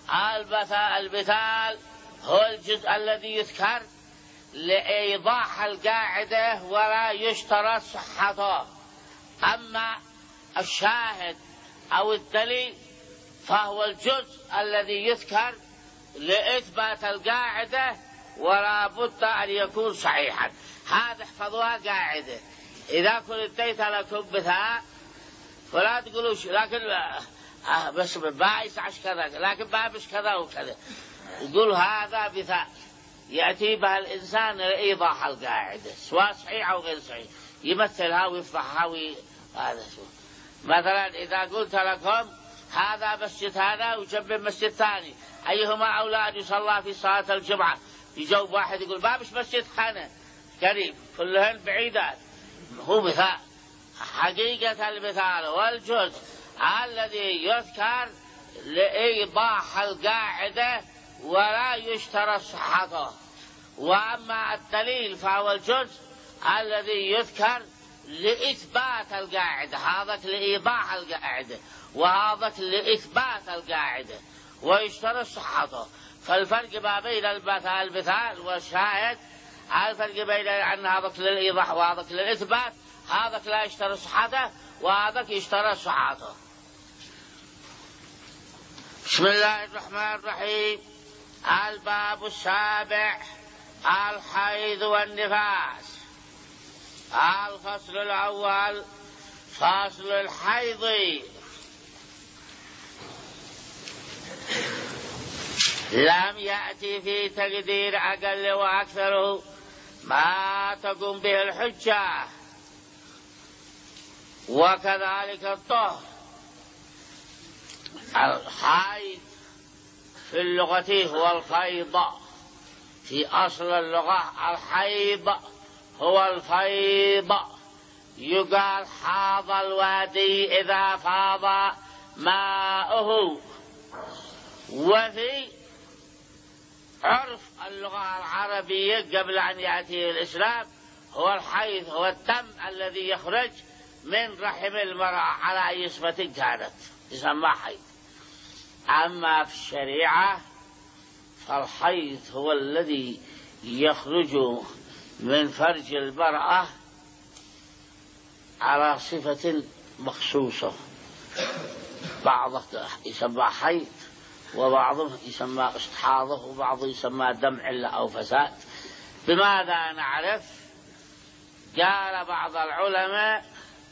المثال هو الجزء الذي يذكر لإيضاح القاعدة ولا يشترط صحته. أما الشاهد أو الدليل فهو الجزء الذي يذكر لإثبات القاعدة ولا بد أن يكون صحيحا. هذا احفظوها قاعدة. إذا كنت اديت لكم مثال فلا تقولوا لكن آه بس بايس عش كذا لكن بابش كذا وكذا. يقول هذا مثال يأتي بها الإنسان لإيضاح القاعدة سواء صحيح أو غير صحيح، يمثلها ويفضحها وي... هذا شو. مثلا إذا قلت لكم هذا مسجد هذا وجنب مسجد ثاني أيهما أولى أن يصلى في صلاة الجمعة، يجاوب واحد يقول بابش مسجد خانة قريب كلهن بعيدات. هو مثال. حقيقة المثال والجزء الذي يذكر لإيضاح القاعدة ولا يشترط صحته. وأما الدليل فهو الجزء الذي يذكر لإثبات القاعدة، هذاك لإيضاح القاعدة وهذاك لإثبات القاعدة ويشترط صحته. فالفرق ما بين المثال والشاهد الفرق بين أن هذاك للإيضاح وهذاك للإثبات، هذاك لا يشترط صحته وهذاك يشترط صحته. بسم الله الرحمن الرحيم. الباب السابع الحيض والنفاس. الفصل الأول فصل الحيض. لم يأتي في تقدير أقل وأكثره ما تقوم به الحجة، وكذلك الطهر. الحيض في اللغة هو الفيض، في أصل اللغة الحيض هو الفيض. يقال حاض الوادي إذا فاض ماؤه. وفي عرف اللغة العربية قبل أن يأتي الإسلام هو الحيض هو الدم الذي يخرج من رحم المرأة على أي صفة كانت يسمى حيض. أما في الشريعة الحيض هو الذي يخرج من فرج المرأة على صفة مخصوصة، بعضه يسمى حيض وبعضه يسمى استحاضة وبعضه يسمى دم علة أو فساد. بماذا نعرف؟ قال بعض العلماء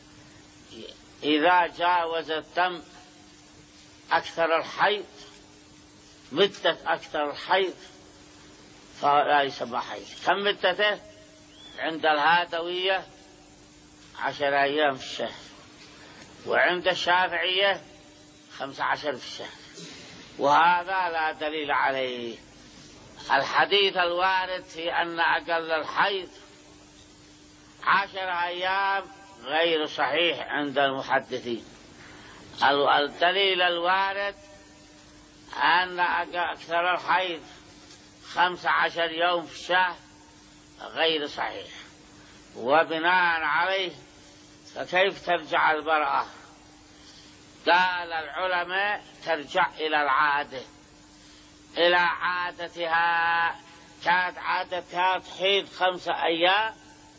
إذا جاوز الدم أكثر الحيض، مدة أكثر الحيض، فلا يسمى حيض. كم مدته؟ عند الهادوية عشر أيام في الشهر، وعند الشافعية خمسة عشر في الشهر، وهذا لا دليل عليه. الحديث الوارد في أن أقل الحيض عشر أيام غير صحيح عند المحدثين. الدليل الوارد أن أكثر الحيض خمسة عشر يوم في الشهر غير صحيح. وبناء عليه فكيف ترجع المرأة؟ قال العلماء ترجع إلى العادة، إلى عادتها. كانت عادتها تحيض خمسة أيام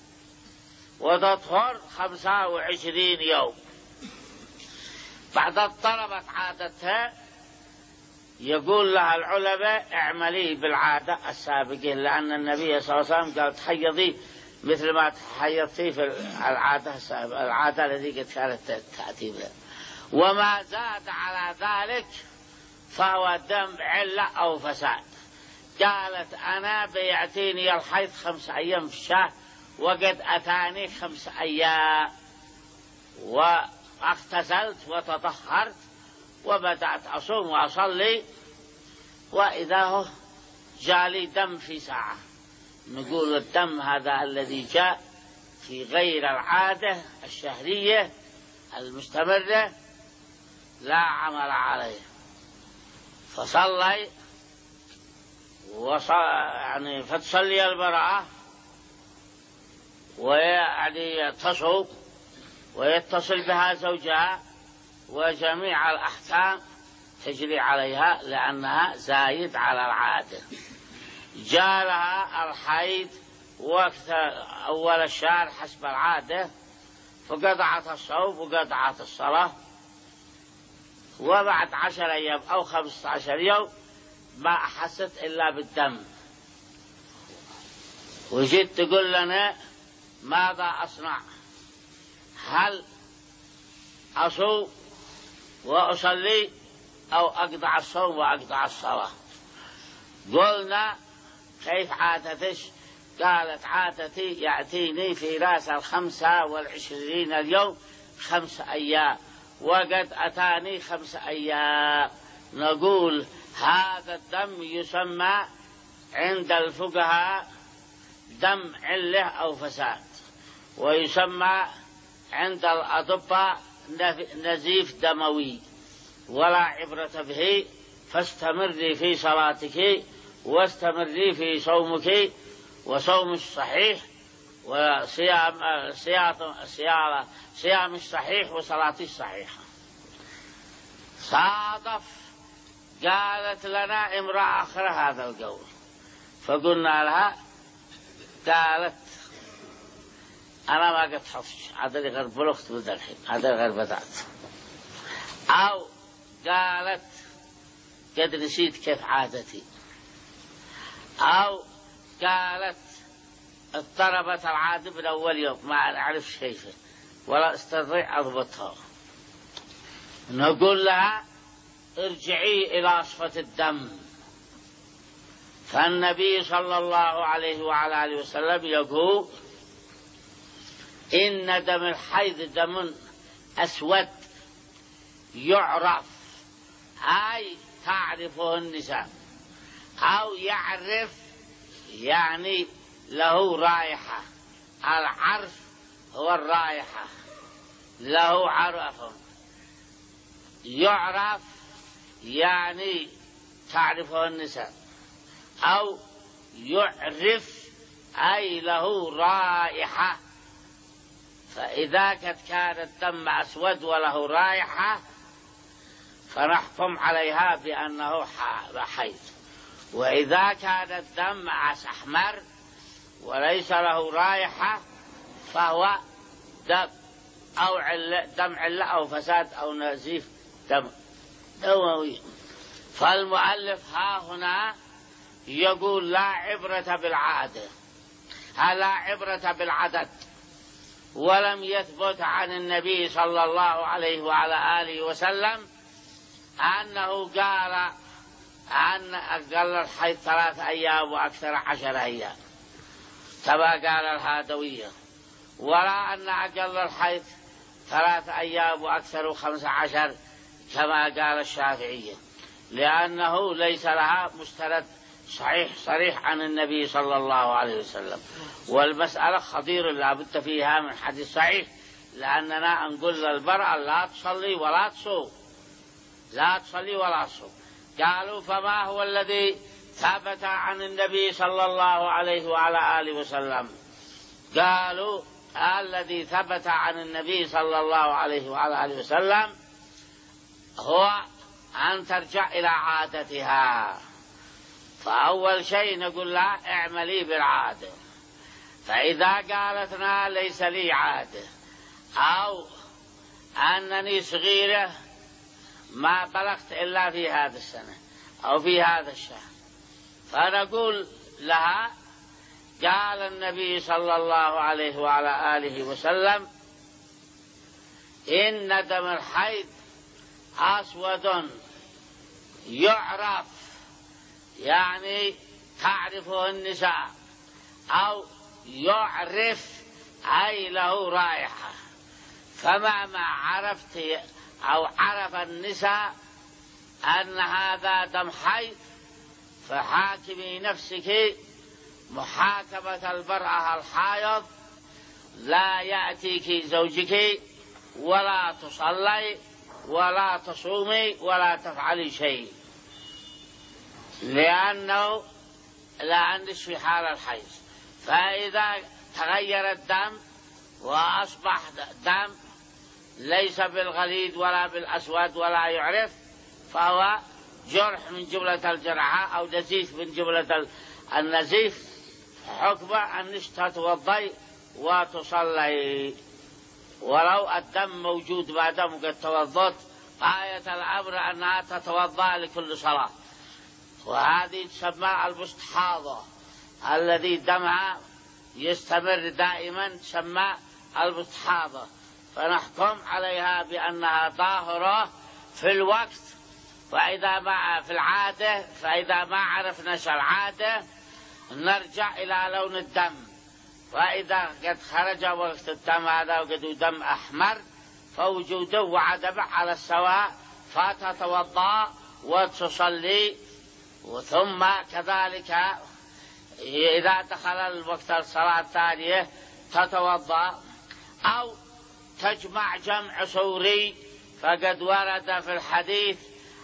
وتطهر خمسة وعشرين يوم. بعد اضطربت عادتها يقول لها العلماء اعملي بالعادة السابقة، لأن النبي صلى الله عليه وسلم قال تحيضي مثل ما تحيضتي في العادة السابقة، العادة التي قد كانت تأتي بها. وما زاد على ذلك فهو دم علة أو فساد. قالت أنا بيأتيني الحيض خمس أيام في الشهر وقد أتاني خمس أيام، واغتسلت وتطهرت وبدأت أصوم وأصلي، وإذا هو جالي دم في ساعة. نقول الدم هذا الذي جاء في غير العادة الشهرية المستمرة لا عمل عليه. فصلي وص... يعني فتصلي المرأة ويعني تصوم ويتصل بها زوجها، وجميع الأحكام تجري عليها لأنها زايد على العادة. جالها الحيض وقت أول الشهر حسب العادة فقطعت الصوم وقطعت الصلاة، وبعد عشر أيام أو خمسة عشر يوم ما أحست إلا بالدم، وجيت تقول لنا ماذا أصنع؟ هل أصوم وأصلي أو أقطع الصوم وأقطع الصلاة؟ قلنا كيف عادتك؟ قالت عادتي يأتيني في رأس الخمسة والعشرين اليوم خمس أيام وقد أتاني خمس أيام. نقول هذا الدم يسمى عند الفقهاء دم علة أو فساد، ويسمى عند الأطباء نزيف دموي، ولا عبرة به. فاستمري في صلاتك واستمري في صومك وصوم الصحيح وصيام صيام صيام الصحيح وصلاة الصحيحة. صادف قالت لنا امرأة أخرى هذا القول، فقلنا لها، قالت أنا ما قد حفظت، هذا غير بلغت بدل الحين، هذا غير بدأت. أو قالت قد نسيت كيف عادتي، أو قالت اضطربت العادة من أول يوم ما أعرف كيف ولا استطيع أضبطها. نقول لها ارجعي إلى صفة الدم، فالنبي صلى الله عليه وعلى آله وسلم يقول إن دم الحيض دم أسود يعرف، أي تعرفه النساء، أو يعرف يعني له رائحة. العرف هو الرائحة، له عرف. يعرف يعني تعرفه النساء، أو يعرف أي له رائحة. فإذا كان الدم أسود وله رائحة فنحكم عليها بأنه حيض. وإذا كان الدم أحمر وليس له رائحة فهو دم أو علة دم علة أو فساد أو نزيف دم دموي. فالمؤلف ها هنا يقول لا عبرة بالعادة، لا عبرة بالعدد، ولم يثبت عن النبي صلى الله عليه وعلى آله وسلم أنه قال أن أقل الحيض ثلاث أيام وأكثر عشر أيام كما قال الهادوية، ولا أن أقل الحيض ثلاث أيام وأكثر خمس عشر كما قال الشافعية، لأنه ليس لها مستند صحيح صريح عن النبي صلى الله عليه وسلم. والمسألة خطيرة لا بد فيها من حديث صحيح، لأننا نقول للمرأة لا تصلي ولا تصوم، لا تصلي ولا تصوم. قالوا فما هو الذي ثبت عن النبي صلى الله عليه وعلى آله وسلم؟ قالوا الذي ثبت عن النبي صلى الله عليه وعلى آله وسلم هو أن ترجع إلى عادتها. فأول شيء نقول لها اعملي بالعادة، فإذا قالتنا ليس لي عادة أو أنني صغيرة ما بلغت إلا في هذا السنة أو في هذا الشهر، فنقول لها قال النبي صلى الله عليه وعلى آله وسلم إن دم الحيض أسود يعرف، يعني تعرفه النساء، أو يعرف أي له رائحة. فما ما عرفت أو عرف النساء أن هذا دم حيض فحاكمي نفسك محاكمة المرأة الحائض، لا يأتيك زوجك ولا تصلي ولا تصومي ولا تفعلي شيء، لأنه لا عندك في حال الحيض. فإذا تغير الدم وأصبح دم ليس بالغليظ ولا بالأسود ولا يعرف، فهو جرح من جملة الجرحى أو نزيف من جملة النزيف، حكمه أنك تتوضي وتصلي ولو الدم موجود ما دام قد توضت. آية الأمر أنها تتوضأ لكل صلاة، وهذه تسمى المستحاضة الذي دمها يستمر دائما تسمى المستحاضة، فنحكم عليها بأنها طاهرة في الوقت. فإذا ما في العادة فإذا ما عرفناش العادة نرجع إلى لون الدم، فإذا قد خرج وقت الدم هذا وقد دم أحمر فوجوده وعدمه على السواء، فتتوضأ وتصلي. وثم كذلك إذا دخل الوقت الصلاة الثانية تتوضأ، أو تجمع جمع سوري، فقد ورد في الحديث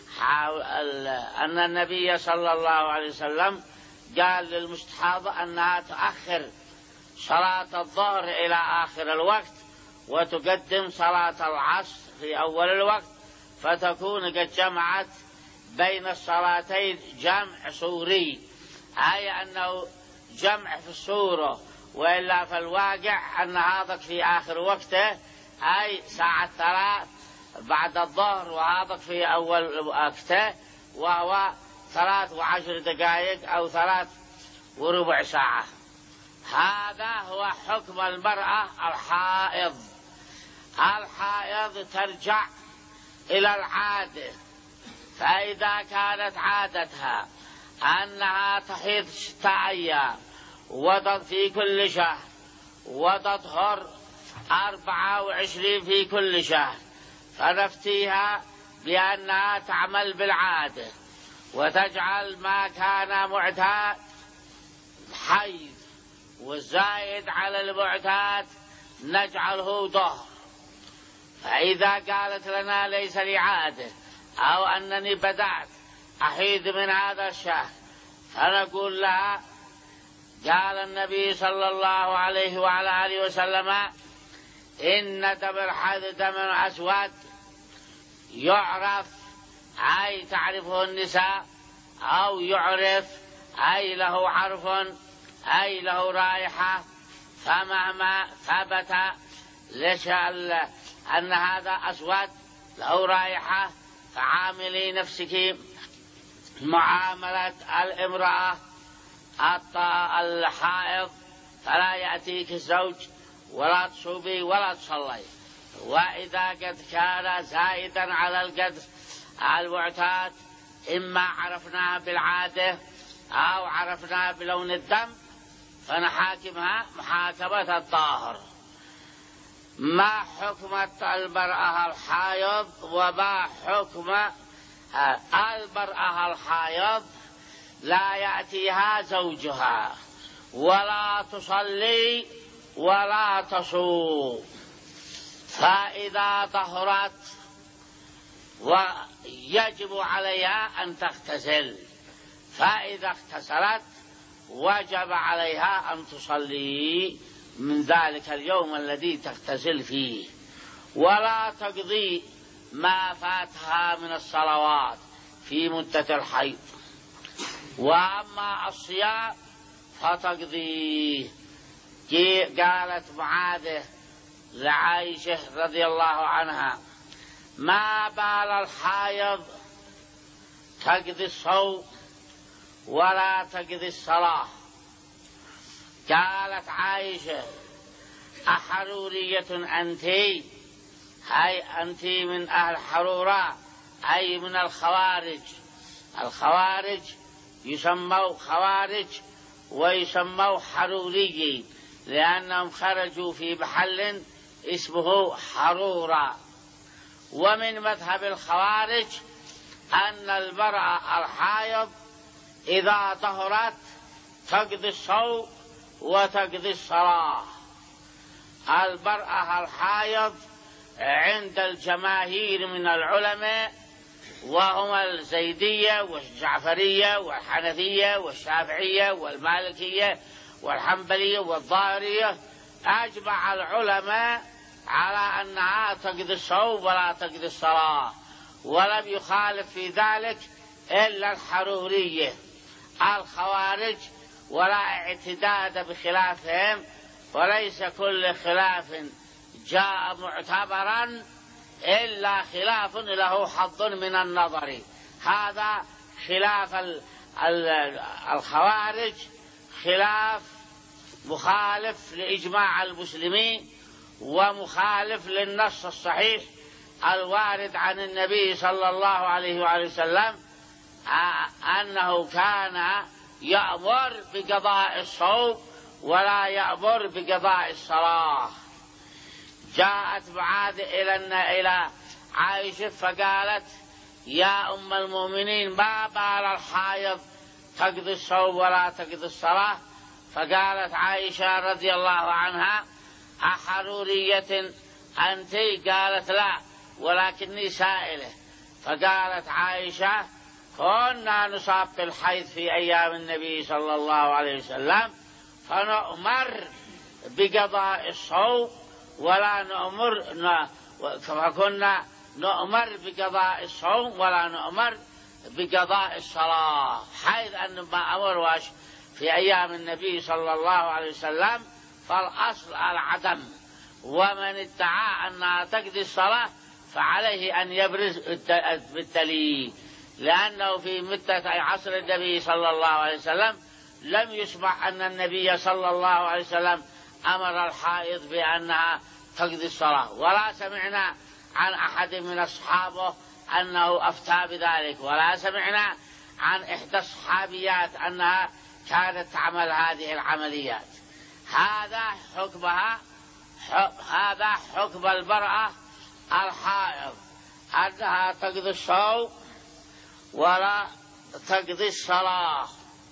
أن النبي صلى الله عليه وسلم قال للمستحاضة أنها تؤخر صلاة الظهر إلى آخر الوقت وتقدم صلاة العصر في أول الوقت، فتكون قد جمعت بين الصلاتين جمع سوري، أي أنه جمع في السورة، وإلا في الواقع أن هذا في آخر وقته أي ساعة ثلاث بعد الظهر، وهذا في أول وقته وهو ثلاث وعشر دقائق أو ثلاث وربع ساعة. هذا هو حكم المرأة الحائض. الحائض ترجع إلى العادة، فإذا كانت عادتها أنها تحيض ستة أيام وفي كل شهر وتطهر أربعة وعشرين في كل شهر، فنفتيها بأنها تعمل بالعادة وتجعل ما كان معتاد حيض والزائد على المعتاد نجعله ظهر. فإذا قالت لنا ليس لي عادة أو أنني بدأت أحيض من هذا الشهر، فنقول لها قال النبي صلى الله عليه وعلى آله وسلم إن دم الحيض دم أسود يعرف، أي تعرفه النساء أو يعرف أي له عرف أي له رائحة، فمهما ثبت ليش أن هذا أسود له رائحة فعاملي نفسك معاملة الامرأة الحائض، فلا يأتيك الزوج ولا تصوبي ولا تصلي. وإذا قد كان زائدا على القدر المعتاد، إما عرفناها بالعادة أو عرفناها بلون الدم، فنحاكمها محاكمة الطاهر. ما حكم المرأة الحائض وما حكم المرأة الحائض؟ لا يأتيها زوجها ولا تصلي ولا تصوم، فإذا طهرت ويجب عليها أن تغتسل، فإذا اغتسلت وجب عليها أن تصلي من ذلك اليوم الذي تغتسل فيه، ولا تقضي ما فاتها من الصلوات في مدة الحيض. وأما الصيام فتقضيه. قالت معاذ لعائشة رضي الله عنها: ما بال الحائض تقضي الصوم ولا تقضي الصلاة؟ قالت عائشة: أحرورية أنت؟ أي أنت من أهل حرورة، أي من الخوارج. الخوارج يسموا خوارج ويسموا حروري، لأنهم خرجوا في محل اسمه حرورة. ومن مذهب الخوارج أن المرأة الحائض إذا طهرت تقضي الصوم وتقضي الصلاة. المرأة الحائض عند الجماهير من العلماء، وهم الزيدية والجعفرية والحنفية والشافعية والمالكية والحنبلية والظاهرية، أجمع العلماء على أنها تقضي الصوم ولا تقضي الصلاة، ولم يخالف في ذلك إلا الحرورية. الخوارج ولا اعتداد بخلافهم، وليس كل خلاف جاء معتبرا إلا خلاف له حظ من النظر. هذا خلاف الخوارج خلاف مخالف لإجماع المسلمين، ومخالف للنص الصحيح الوارد عن النبي صلى الله عليه وآله وسلم أنه كان يأمر بقضاء الصوم ولا يأمر بقضاء الصلاة. جاءت معاذ إلى إلى عائشة فقالت: يا أم المؤمنين، ما بال الحائض تقضي الصوم ولا تقضي الصلاة؟ فقالت عائشة رضي الله عنها: أحرورية أنت؟ قالت: لا، ولكني سائلة. فقالت عائشة: كنا نصاب بالحيض في أيام النبي صلى الله عليه وسلم، فنؤمر بقضاء الصوم ولا نؤمر فكنا نؤمر بقضاء الصوم ولا نؤمر بقضاء الصلاة، حيث أن ما أمرواش في أيام النبي صلى الله عليه وسلم فالأصل العدم. ومن ادعى أنها تقضي الصلاة فعليه أن يبرز بالدليل، لأنه في مدة عصر النبي صلى الله عليه وسلم لم يسمع أن النبي صلى الله عليه وسلم أمر الحائض بأنها تقضي الصلاة، ولا سمعنا عن أحد من أصحابه أنه أفتى بذلك، ولا سمعنا عن إحدى الصحابيات أنها كانت تعمل هذه العمليات. هذا حكمها، هذا حكم المرأة الحائض، أنها تقضي الصوم ولا تقضي الصلاة.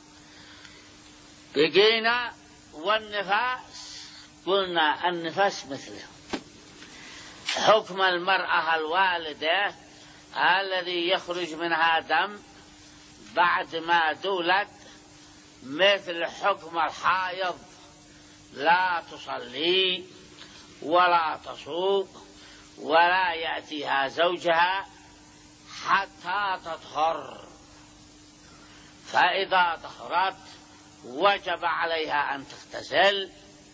بقينا والنفاس، قلنا النفاس مثله. حكم المرأة الوالدة الذي يخرج منها دم بعد ما دولت مثل حكم الحائض، لا تصلي ولا تصوم ولا يأتيها زوجها حتى تطهر. فإذا طهرت وجب عليها أن تغتسل،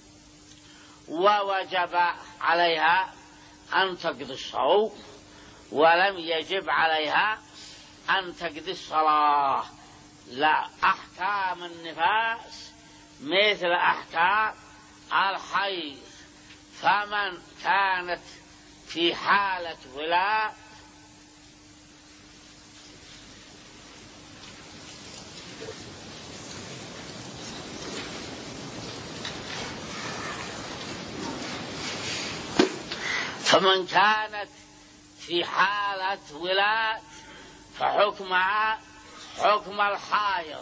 ووجب عليها أن تقضي الصوم، ولم يجب عليها أن تقضي الصلاة. لا، أحكام النفاس مثل أحكام الحيض، فمن كانت في حالة ولاء فمن كانت في حالة ولاء فحكمها حكم الحائض،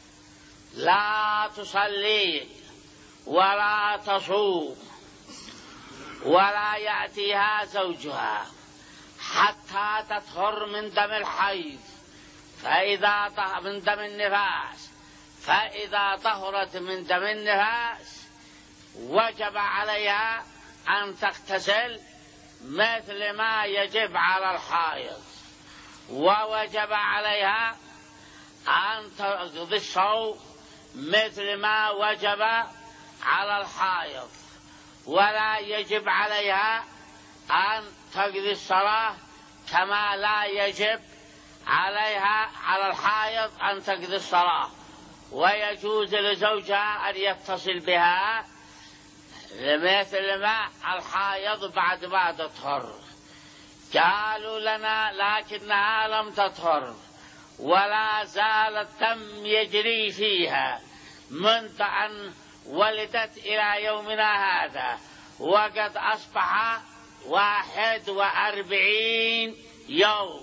لا تصلي ولا تصوم ولا يأتيها زوجها حتى تطهر من دم الحيض، فإذا من دم النفاس، فإذا طهرت من دم النفاس وجب عليها أن تغتسل مثل ما يجب على الحائض، ووجب عليها أن تقضي الصوم مثل ما وجب على الحائض، ولا يجب عليها أن تقضي الصلاة كما لا يجب عليها على الحائض أن تقضي الصلاة. ويجوز لزوجها أن يتصل بها مثل ما الحائض بعد ما تطهر. قالوا لنا لكنها لم تطهر ولا زال الدم يجري فيها منذ أن ولدت إلى يومنا هذا، وقد أصبح واحد وأربعين يوم.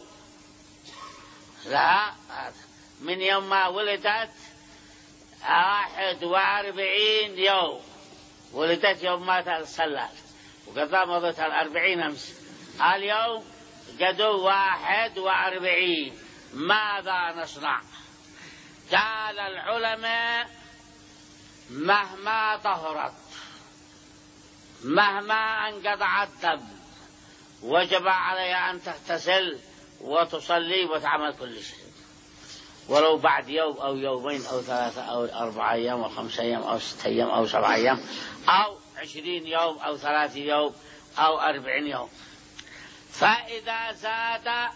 لا، من يوم ما ولدت واحد وأربعين يوم، ولدت يوم مات السلال، وقد مضت الأربعين أمس، اليوم قدوا واحد وأربعين. ماذا نصنع؟ قال العلماء مهما طهرت، مهما انقطع الدم، وجب عليها أن تغتسل وتصلي وتعمل كل شيء، ولو بعد يوم أو يومين أو ثلاثة أو أربعة أيام أو خمسة أيام أو ستة أيام أو سبعة أيام أو عشرين يوم أو ثلاثة يوم أو أربعين يوم. فإذا زاد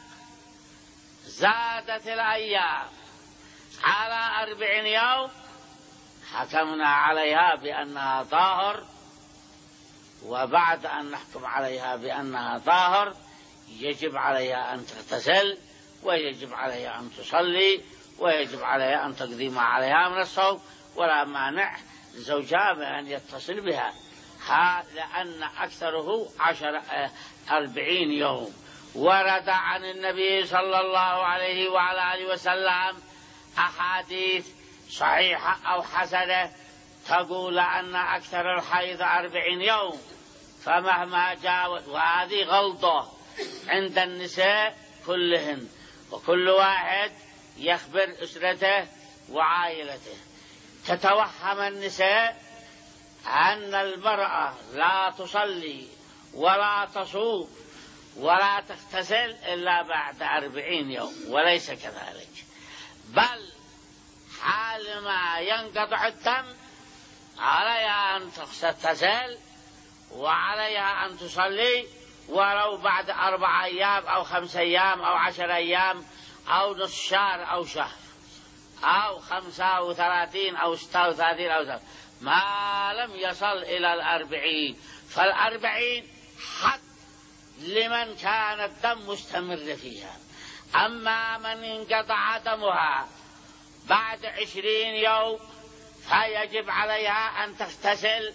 زادت الأيام على أربعين يوم حكمنا عليها بأنها طاهر، وبعد أن نحكم عليها بأنها طاهر يجب عليها أن تغتسل، ويجب عليها أن تصلي، ويجب عليها أن تقضي ما عليها من الصوم، ولا مانع لزوجها بأن يتصل بها، لأن أكثره عشر أربعين يوم. ورد عن النبي صلى الله عليه وعلى آله وسلم أحاديث صحيحة أو حسنة تقول أن أكثر الحيض أربعين يوم، فمهما جاوز، وهذه غلطة عند النساء كلهن، وكل واحد يخبر أسرته وعائلته. تتوهم النساء أن المرأة لا تصلي ولا تصوم ولا تغتسل إلا بعد أربعين يوم، وليس كذلك، بل حال ما ينقطع الدم عليها أن تغتسل وعليها أن تصلي، ولو بعد أربع أيام أو خمس أيام أو عشر أيام أو نصف شهر أو شهر أو خمسة وثلاثين أو ستة وثلاثين أو ثلاثين، ما لم يصل إلى الأربعين. فالأربعين حد لمن كان الدم مستمر فيها. أما من انقطع دمها بعد عشرين يوم فيجب عليها أن تغتسل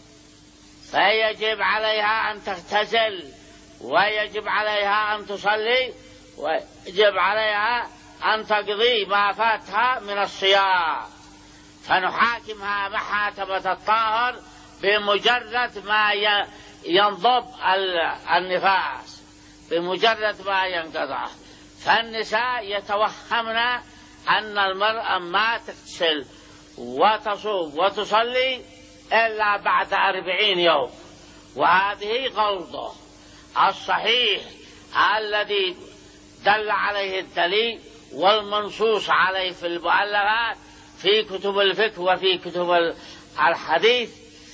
فيجب عليها أن تغتسل ويجب عليها أن تصلي، ويجب عليها أن تقضي ما فاتها من الصيام. فنحاكمها محاكمة الطاهر بمجرد ما ينضب النفاس، بمجرد ما ينقطع. فالنساء يتوهمن أن المرأة ما تغتسل وتصوم وتصلي إلا بعد أربعين يوم، وهذه غلطة. الصحيح الذي دل عليه الدليل والمنصوص عليه في المؤلفات في كتب الفقه وفي كتب الحديث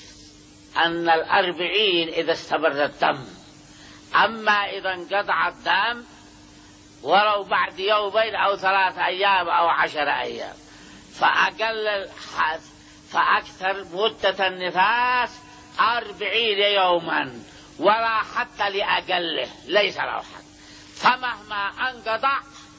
أن الأربعين إذا استمر الدم. أما إذا انقطع الدم ولو بعد يومين أو ثلاثة أيام أو عشر أيام فأقل الحد فأكثر مدة النفاس أربعين يوما ولا حتى لأقله ليس له حد. فمهما انقطع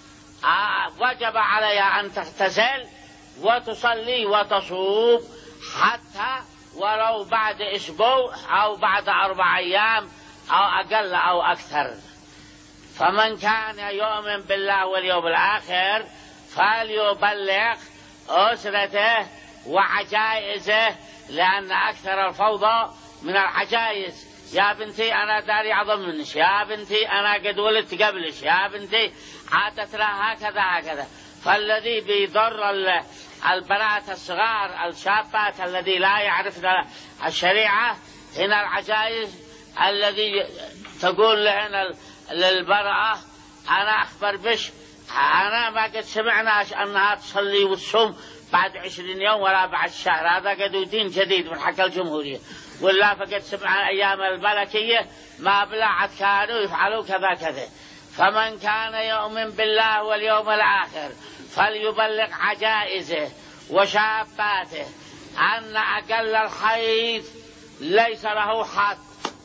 وجب عليها أن تغتسل وتصلي وتصوم حتى ولو بعد أسبوع أو بعد أربع أيام أو أقل أو أكثر. فمن كان يؤمن بالله واليوم الآخر فليبلغ أسرته وعجائزه، لأن أكثر الفوضى من العجائز. يا بنتي أنا داري أعظم منك، يا بنتي أنا قد ولدت قبلك، يا بنتي عادت لها هكذا هكذا. فالذي بيضر البنات الصغار الشابات الذي لا يعرفن الشريعة هنا العجائز، الذي تقول لهن للبرأة أنا أخبر بش أنا ما قد سمعناش أنها تصلي وتصوم بعد عشرين يوم ولا بعد شهر. هذا قد دين جديد من حق الجمهورية، ولا فقد سمع أيام الملكية ما بلعت كانوا يفعلوا كذا كذا. فمن كان يؤمن بالله واليوم الآخر فليبلغ عجائزه وشاباته أن أقل الحيض ليس له حد،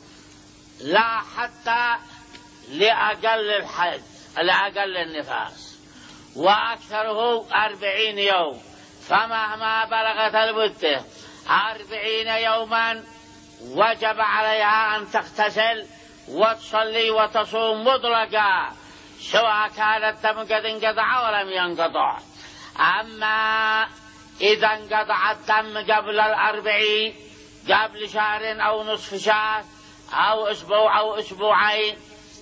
لا حتى لأقل الحيض لأقل النفاس، وأكثره أربعين يوم. فمهما بلغت المدة أربعين يوما وجب عليها أن تغتسل وتصلي وتصوم مطلقا، سواء كان الدم قد انقطع ولم ينقطع. أما إذا انقطع الدم قبل الأربعين، قبل شهر أو نصف شهر أو أسبوع أو أسبوعين،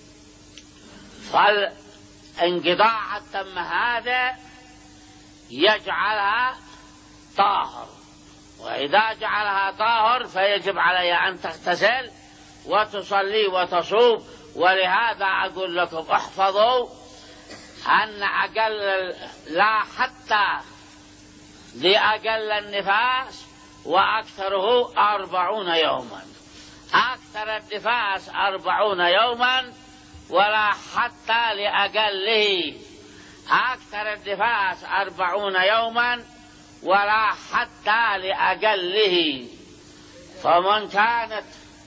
فالانقطاع الدم هذا يجعلها طاهر، وإذا جعلها طاهر فيجب عليها أن تغتسل وتصلي وتصوم. ولهذا أقول لكم احفظوا أن أقل لا حتى لأقل النفاس وأكثره أربعون يوما. أكثر النفاس أربعون يوما ولا حتى لأقله. أكثر النفاس أربعون يوما ولا حتى لأقله. فمن كانت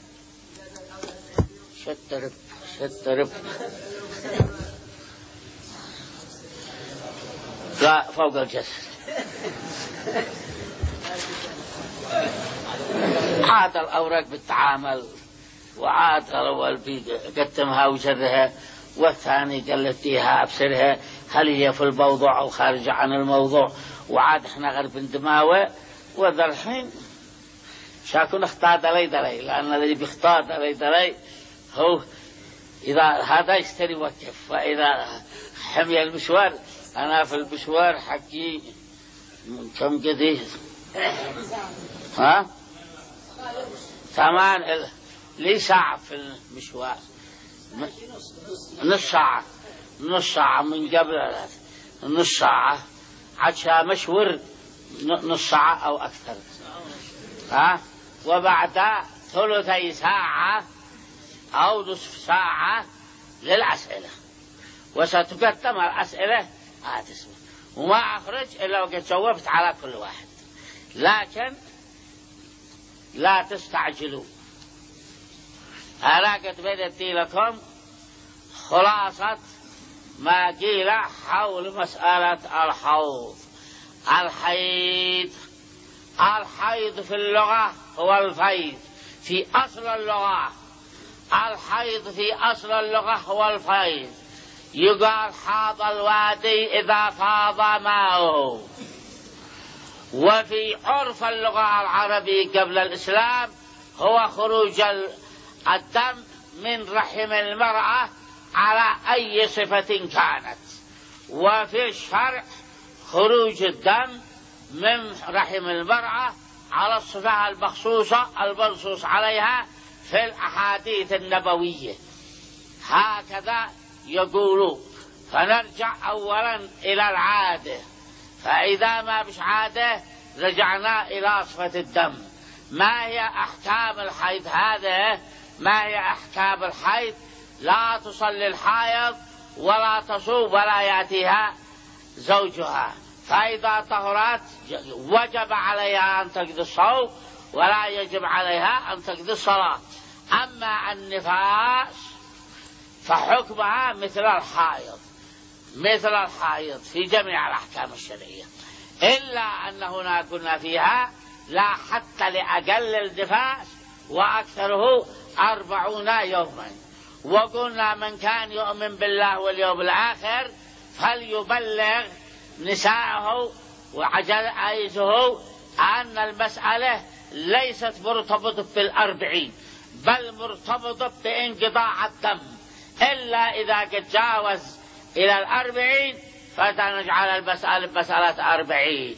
شترب شترب لا فوق الجسد. عاد الأوراق بالتعامل، وعاد الأول بيقدمها وجرها، والثاني قلتيها أبصرها هل هي في الموضوع أو خارجة عن الموضوع، وعاد احنا غرب دماوة. وذا الحين شاكون اختار دلي دلي، لأن الذي بيختار دلي دلي هو إذا هذا يشتري وكف، وإذا حمي المشوار. أنا في المشوار حقي كم قديه ها ثمان لي ساعة في المشوار، نص ساعة نص ساعة من قبل نص ساعة عشان مشور نص ساعة أو أكثر، ها وبعد ثلثي ساعة أو نصف ساعة للأسئلة، وستقدم الأسئلة هتسمع، وما أخرج إلا وقد جاوبت على كل واحد. لكن لا تستعجلوا. أنا قد بدأت لكم خلاصة ما قيل حول مسألة الحوض. الحيض الحيض في اللغة هو الفيض في أصل اللغة. الحيض في أصل اللغة هو الفيض. يقال حاض الوادي إذا فاض ماؤه. وفي عرف اللغة العربية قبل الإسلام هو خروج الدم من رحم المرأة على أي صفة كانت. وفي الشرع خروج الدم من رحم المرأة على الصفة المخصوصة المنصوص عليها في الأحاديث النبوية. هكذا يقولون. فنرجع أولا إلى العادة، فإذا ما بش عادة رجعنا إلى صفة الدم. ما هي أحكام الحيض؟ هذا ما هي أحكام الحيض؟ لا تصلي الحائض ولا تصوم ولا يأتيها زوجها، فإذا طهرت وجب عليها أن تقضي الصوم ولا يجب عليها أن تقضي الصلاة. أما النفاس فحكمها مثل الحائض، مثل الحائض في جميع الأحكام الشرعية، إلا أن هنا قلنا فيها لا حتى لأقل النفاس وأكثره أربعون يوما. وقلنا من كان يؤمن بالله واليوم الآخر فليبلغ نساءه وعجائزه أن المسألة ليست مرتبطة بالأربعين، بل مرتبطة بانقطاع الدم، إلا إذا قد جاوز إلى الأربعين فنجعل المسألة مسألة أربعين،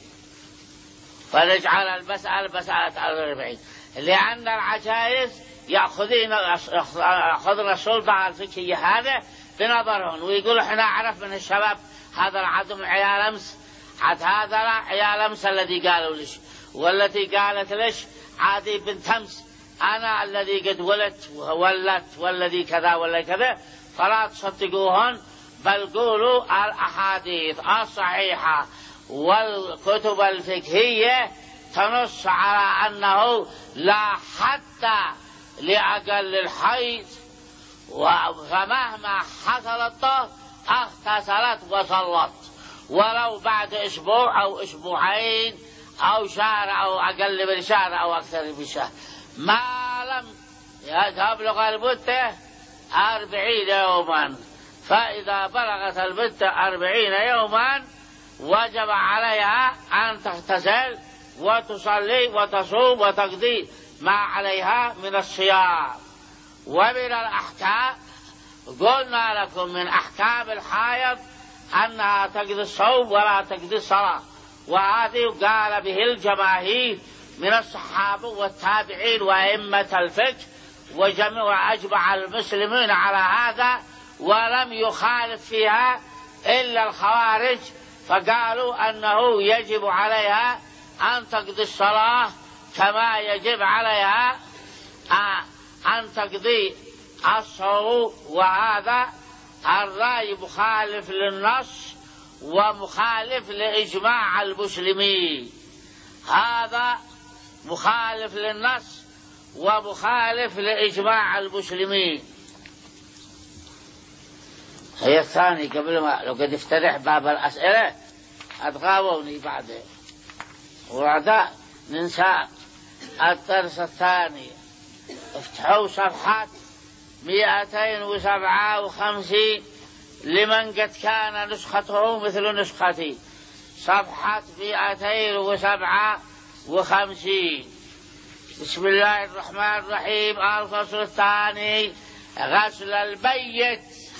فنجعل المسألة مسألة أربعين، لأن العجائز يأخذين يأخذون السلطة الفقهية هذا بنظرهم، ويقول احنا عرف من الشباب هذا العدم عيال أمس، عاد هذا لا عيال أمس الذي قالوا ليش، والتي قالت ليش عادي بنت أمس، أنا الذي قد ولدت وولدت والذي كذا ولا كذا، فلا تصدقوهن، بل قولوا الأحاديث الصحيحة والكتب الفقهية تنص على أنه لا حتى لأقل الحيض، فمهما حصل الطهر اغتسلت وصلت ولو بعد أسبوع أو أسبوعين أو شهر أو أقل من شهر أو أكثر من شهر، ما لم تبلغ المدة أربعين يوما. فإذا بلغت المدة أربعين يوما وجب عليها أن تغتسل وتصلي وتصوم وتقضي ما عليها من الصيام. ومن الأحكام قلنا لكم من أحكام الحائض أنها تقضي الصوم ولا تقضي الصلاة، وهذه قال به الجماهير من الصحابة والتابعين وأئمة الفقه، وجميع أجمع المسلمين على هذا، ولم يخالف فيها إلا الخوارج، فقالوا أنه يجب عليها أن تقضي الصلاة كما يجب عليها أن تقضي الصوم. وهذا الرأي مخالف للنص ومخالف لإجماع المسلمين، هذا مخالف للنص ومخالف لإجماع المسلمين. هي الثاني قبل ما لو قد افتتح باب الأسئلة أتغاووني بعدين، وبعد ننسى الدرس الثاني. افتحوا صفحة مئتين وسبعة وخمسين لمن قد كان نسخته مثل نسختي، صفحة مئتين وسبعة وخمسين. بسم الله الرحمن الرحيم. الفصل الثاني غسل الميت.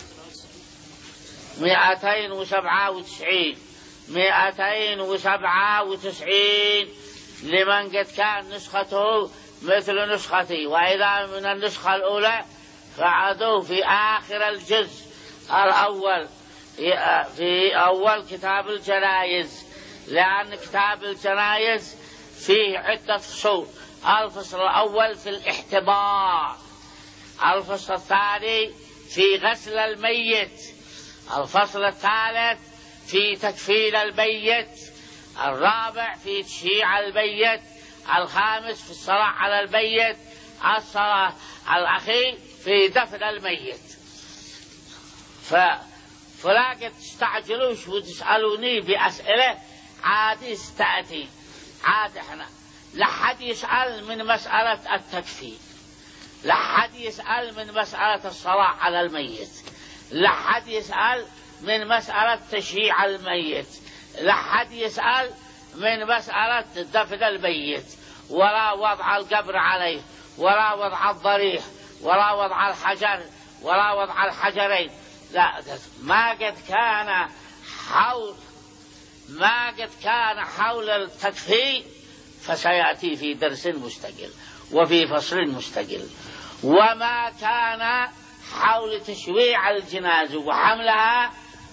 مئتين وسبعة وتسعين مئتين وسبعة وتسعين لمن قد كان نسخته مثل نسختي، وإذا من النسخة الأولى فعدوا في آخر الجزء الأول في أول كتاب الجنايز، لأن كتاب الجنايز فيه عدة فصول. الفصل الأول في الاحتضار، الفصل الثاني في غسل الميت، الفصل الثالث في تكفين الميت، الرابع في تشييع الميت، الخامس في الصلاة على الميت، الصلاة الأخير في دفن الميت. ف... فلا قد تستعجلوش وتسألوني بأسئلة عادي تأتي عاد. احنا لحد يسأل من مسألة التكفين، لحد يسأل من مسألة الصلاة على الميت، لحد يسأل من مسألة تشييع الميت، لحد يسأل من مسألة دفن الميت، ولا وضع القبر عليه، ولا وضع الضريح، ولا وضع الحجر، ولا وضع الحجرين. لا، ما قد كان حول ما قد كان حول التكفين فسيأتي في درس مستقل وفي فصل مستقل. وما كان حول تشويع الجنازة وحملها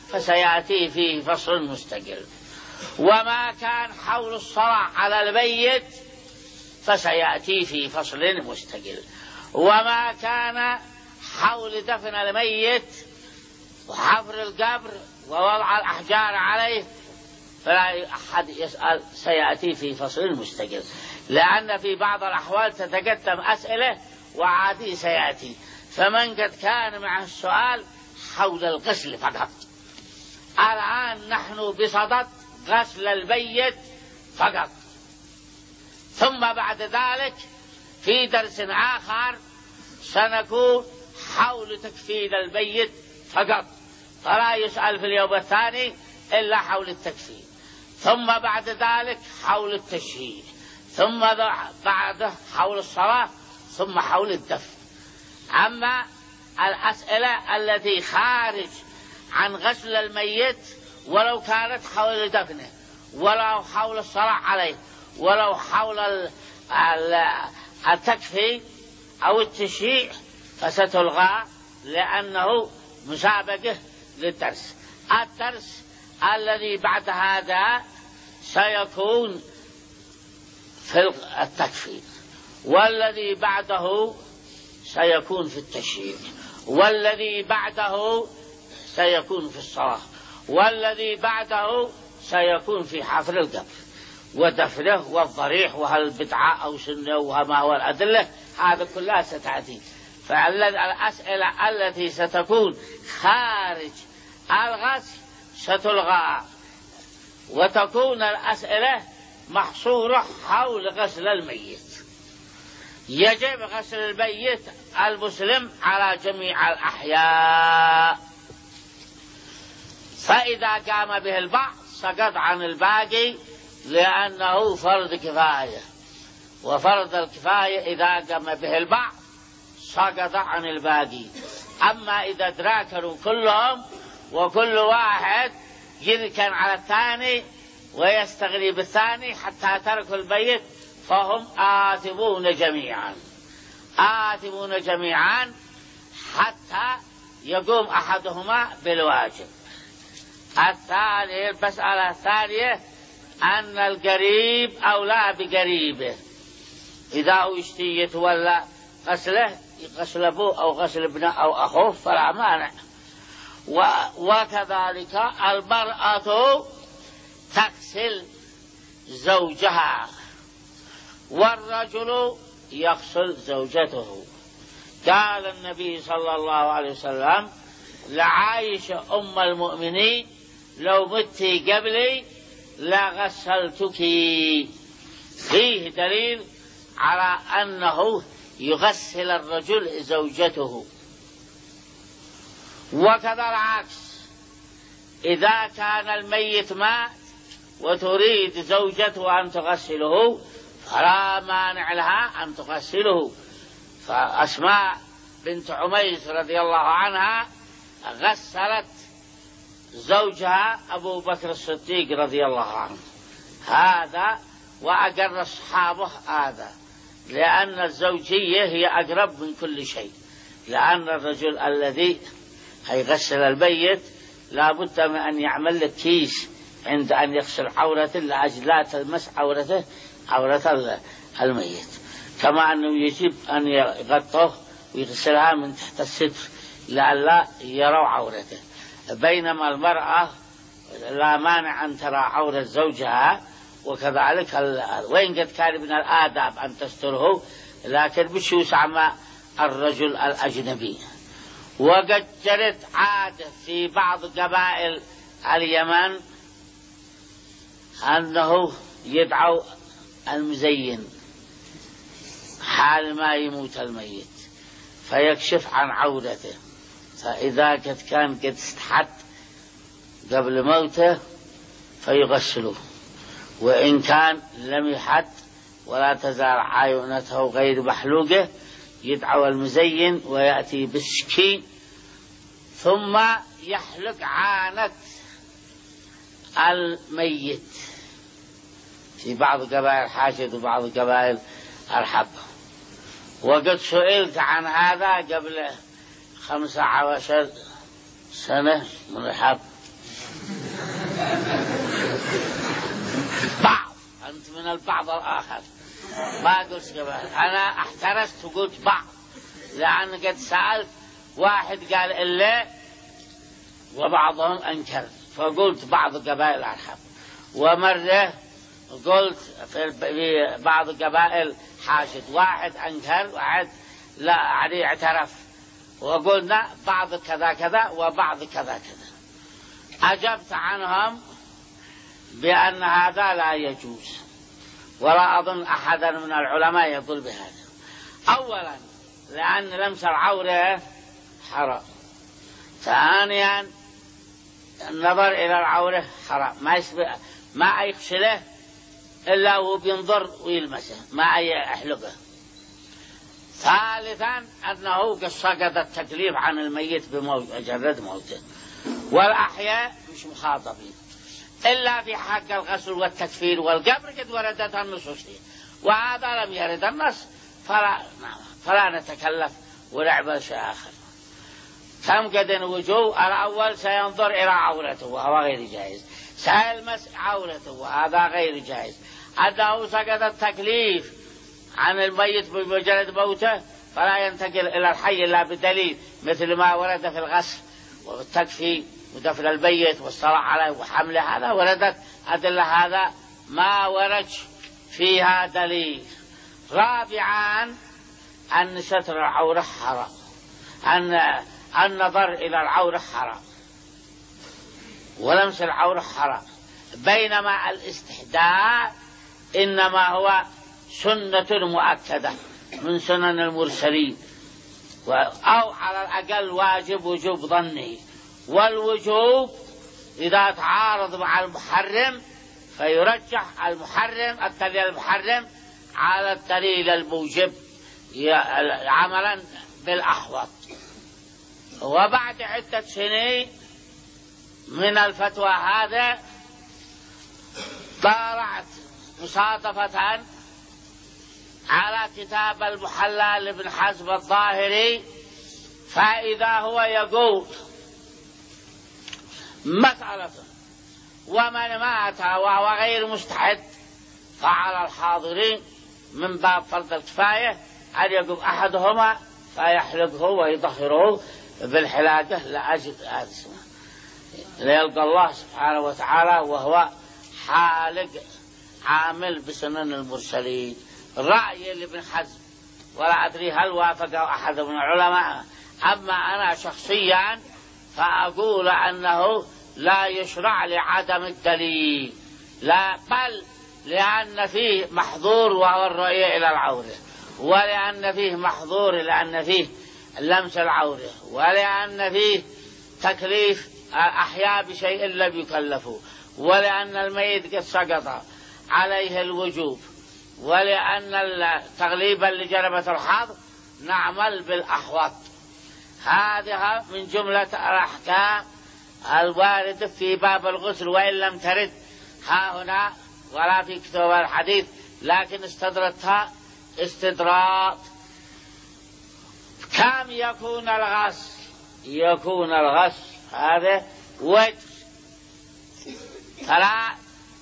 فسيأتي فيه فصل مستقل. وما كان حول الصلاة على الميت فسيأتي في فصل مستقل. وما كان حول دفن الميت وحفر القبر ووضع الأحجار عليه فلا أحد يسأل، سيأتي في فصل مستقل، لأن في بعض الأحوال تتقدم أسئلة وعادي سيأتي. فمن قد كان معه السؤال حول الغسل فقط، الآن نحن بصدد غسل الميت فقط، ثم بعد ذلك في درس آخر سنكون حول تكفين الميت فقط، فلا يسأل في اليوم الثاني إلا حول التكفين، ثم بعد ذلك حول التشهيد، ثم بعده حول الصلاة، ثم حول الدفن. أما الأسئلة التي خارج عن غسل الميت ولو كانت حول دفنه ولو حول الصلاة عليه ولو حول التكفين أو التشييع فستلغى، لأنه مسابقة للدرس. الدرس الذي بعد هذا سيكون في التكفين، والذي بعده سيكون في التشييع، والذي بعده سيكون في الصلاة، والذي بعده سيكون في حفر القبر ودفنه والضريح وهل بدعة أو سنة وما هو الأدلة، هذا كلها ستأتي. فالأسئلة التي ستكون خارج الغسل ستلغى، وتكون الأسئلة محصورة حول غسل الميت. يجب غسل الميت المسلم على جميع الأحياء، فإذا قام به البعض سقط عن الباقي، لأنه فرض كفاية، وفرض الكفاية إذا قام به البعض سقط عن الباقي. أما إذا تراكروا كلهم وكل واحد يركن على الثاني ويستغني بالثاني حتى تركوا البيت فهم آثمون جميعا، آثمون جميعا حتى يقوم أحدهما بالواجب. الثانية المسألة الثانية أن القريب أولى بقريبه، إذا هو يشتي يتولى غسله غسل أبوه أو غسل ابنه أو أخوه فلا مانع. وكذلك المرأة تغسل زوجها، والرجل يغسل زوجته. قال النبي صلى الله عليه وسلم لعائشة أم المؤمنين لو متي قبلي لغسلتك. فيه دليل على أنه يغسل الرجل زوجته. وكذا العكس، إذا كان الميت مات وتريد زوجته أن تغسله فلا مانع لها أن تغسله. فأسماء بنت عميس رضي الله عنها غسلت زوجها أبو بكر الصديق رضي الله عنه، هذا وأقر الصحابة هذا، لأن الزوجية هي أقرب من كل شيء، لأن الرجل الذي هيغسل الميت لا بد من أن يعمل لك كيس عند أن يغسل عورته لأجل لا تلمس عورته عورة الميت، كما أنه يجب أن يغطه ويغسلها من تحت الستر لئلا يروا عورته. بينما المرأة لا مانع أن ترى عورة زوجها، وكذلك وإن قد كان من الآداب أن تستره، لكن مش يوسع مع الرجل الأجنبي. وقد جرت عادة في بعض قبائل اليمن أنه يدعو المزين حال ما يموت الميت فيكشف عن عورته، فإذا قد كان قد استحد قبل موته فيغسله، وإن كان لم يحد ولا تزال عيونته غير محلوقة يدعو المزين ويأتي بالسكين ثم يحلق عانة الميت في بعض قبائل حاشد وبعض قبائل الحب. وقد سئلت عن هذا قبل خمسة عشر سنة من الحب أنت من البعض الآخر، ما قلت قبائل. أنا احترست وقلت بعض، لأن قد سألت واحد قال إلا وبعضهم أنكر، فقلت بعض قبائل العرب. ومرة قلت في بعض قبائل حاشد، واحد أنكر واحد لا يعني اعترف، وقلنا بعض كذا كذا وبعض كذا كذا. أجبت عنهم بأن هذا لا يجوز، ولا أظن أحدا من العلماء يقول بهذا. أولا لأن لمس العورة حرام، ثانيا النظر إلى العورة حرام، ما يسبق ما يغسله إلا هو بينظر ويلمسه، ما يحلقه. ثالثا أنه قد سقط التكليف عن الميت بمجرد موته، والأحياء مش مخاطبين إلا في حق الغسل والتكفير والقبر قد وردت النصوص فيه، وهذا لم يرد النص، فلا, فلا نتكلف ولعب شيء آخر. كم قد الوجوب الأول سينظر إلى عورته وهو غير جائز، سيلمس عورته وهذا غير جائز. أنه سقط التكليف عن الميت بمجرد موته فلا ينتقل إلى الحي إلا بدليل، مثل ما ورد في الغسل والتكفي ودفن الميت والصلاة عليه وحمله، هذا وردت أدلة، هذا ما ورد فيها دليل. رابعا أن ستر العورة حرام، أن النظر إلى العورة حرام، ولمس العورة حرام، بينما الاستحداء إنما هو سنة مؤكدة من سنن المرسلين، أو على الأقل واجب وجوب ظني. والوجوب إذا تعارض مع المحرم فيرجح المحرم الدليل المحرم على الدليل الموجب عملا بالأحوط. وبعد عدة سنين من الفتوى هذا طالعت مصادفة على كتاب المحلى لابن حزم الظاهري، فإذا هو يقول مسألة ومن مات وهو غير مستحد فعلى الحاضرين من باب فرض الكفاية أن يقوم أحدهما فيحلقه ويطهره بالحلاقة لأجل هذا السنة ليلقى الله سبحانه وتعالى وهو حالق عامل بسنن المرسلين. رأي لابن حزم، ولا أدري هل وافق أحد من العلماء. أما أنا شخصيا فأقول أنه لا يشرع لعدم الدليل، لا بل لأن فيه محظور وهو الرؤية إلى العورة، ولأن فيه محظور لأن فيه لمس العورة، ولأن فيه تكليف أحياء بشيء لم يكلفوا، ولأن الميت قد سقط عليه الوجوب، ولأن تغليبا لجربة الحظ نعمل بالأحوط. هذه من جملة الأحكام الواردة في باب الغسل، وإن لم ترد ها هنا ولا في كتب الحديث، لكن استدرتها استدراك. كم يكون الغسل؟ يكون الغسل هذا وتر ثلاث،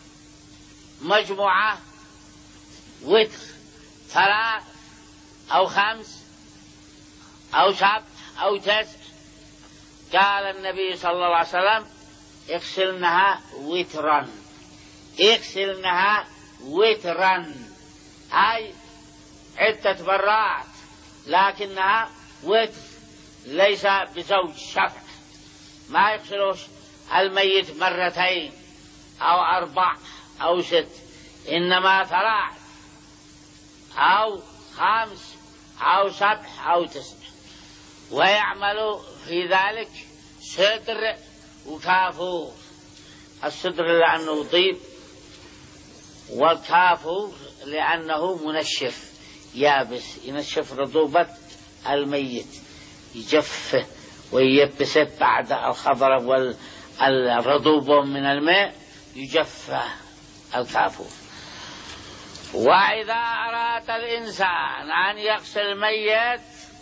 مجموعة وتر ثلاث أو خمس أو سبع أو تسع. قال النبي صلى الله عليه وسلم اغسلنها وترا، اغسلنها وترا، أي عدة مرات، لكنها وتر ليس بزوج شفع. ما يغسلوش الميت مرتين أو أربع أو ست، إنما ثلاث أو خمس أو سبع أو تسع. ويعمل في ذلك صدر وكافور. الصدر لأنه طيب، والكافور لأنه منشف يابس، ينشف رطوبة الميت، يجفه وييبسه بعد الخضر والرطوبة من الماء، يجفه الكافور. وإذا أراد الإنسان أن يغسل الميت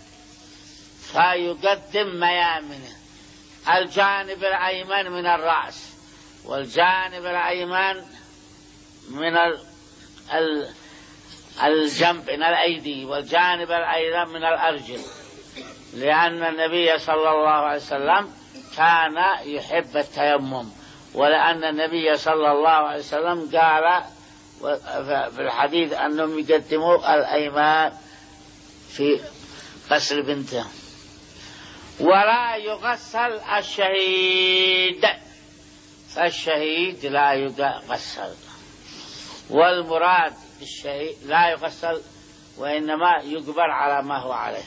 فيقدم ميامنه، الجانب الأيمن من الرأس والجانب الأيمن من الجنب من الأيدي والجانب الأيمن من الأرجل، لأن النبي صلى الله عليه وسلم كان يحب التيمم، ولأن النبي صلى الله عليه وسلم قال في الحديث أنهم يقدموا الأيمان في غسل بنته. ولا يغسل الشهيد، فالشهيد لا يغسل، والمراد بالشهيد لا يغسل وإنما يقبر على ما هو عليه،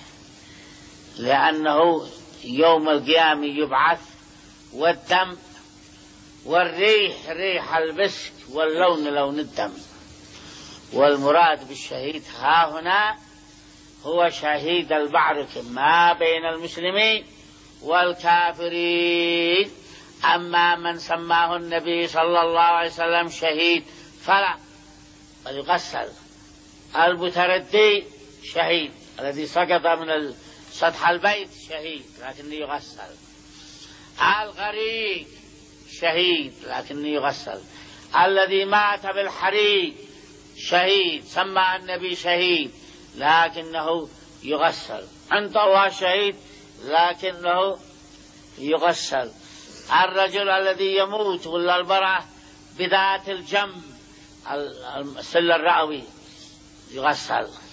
لأنه يوم القيامة يبعث، والدم والريح ريح المسك واللون لون الدم. والمراد بالشهيد ها هنا هو شهيد المعركة ما بين المسلمين والكافرين. أما من سماه النبي صلى الله عليه وسلم شهيد فلا، بل يغسل. المتردي شهيد، الذي سقط من سطح البيت شهيد لكنه يغسل. الغريق شهيد لكنه يغسل. الذي مات بالحريق شهيد، سمى النبي شهيد لكنه يغسل. عند الله شهيد لكنه يغسل. الرجل الذي يموت ولا المرأة بذات الجنب السل الرئوي يغسل.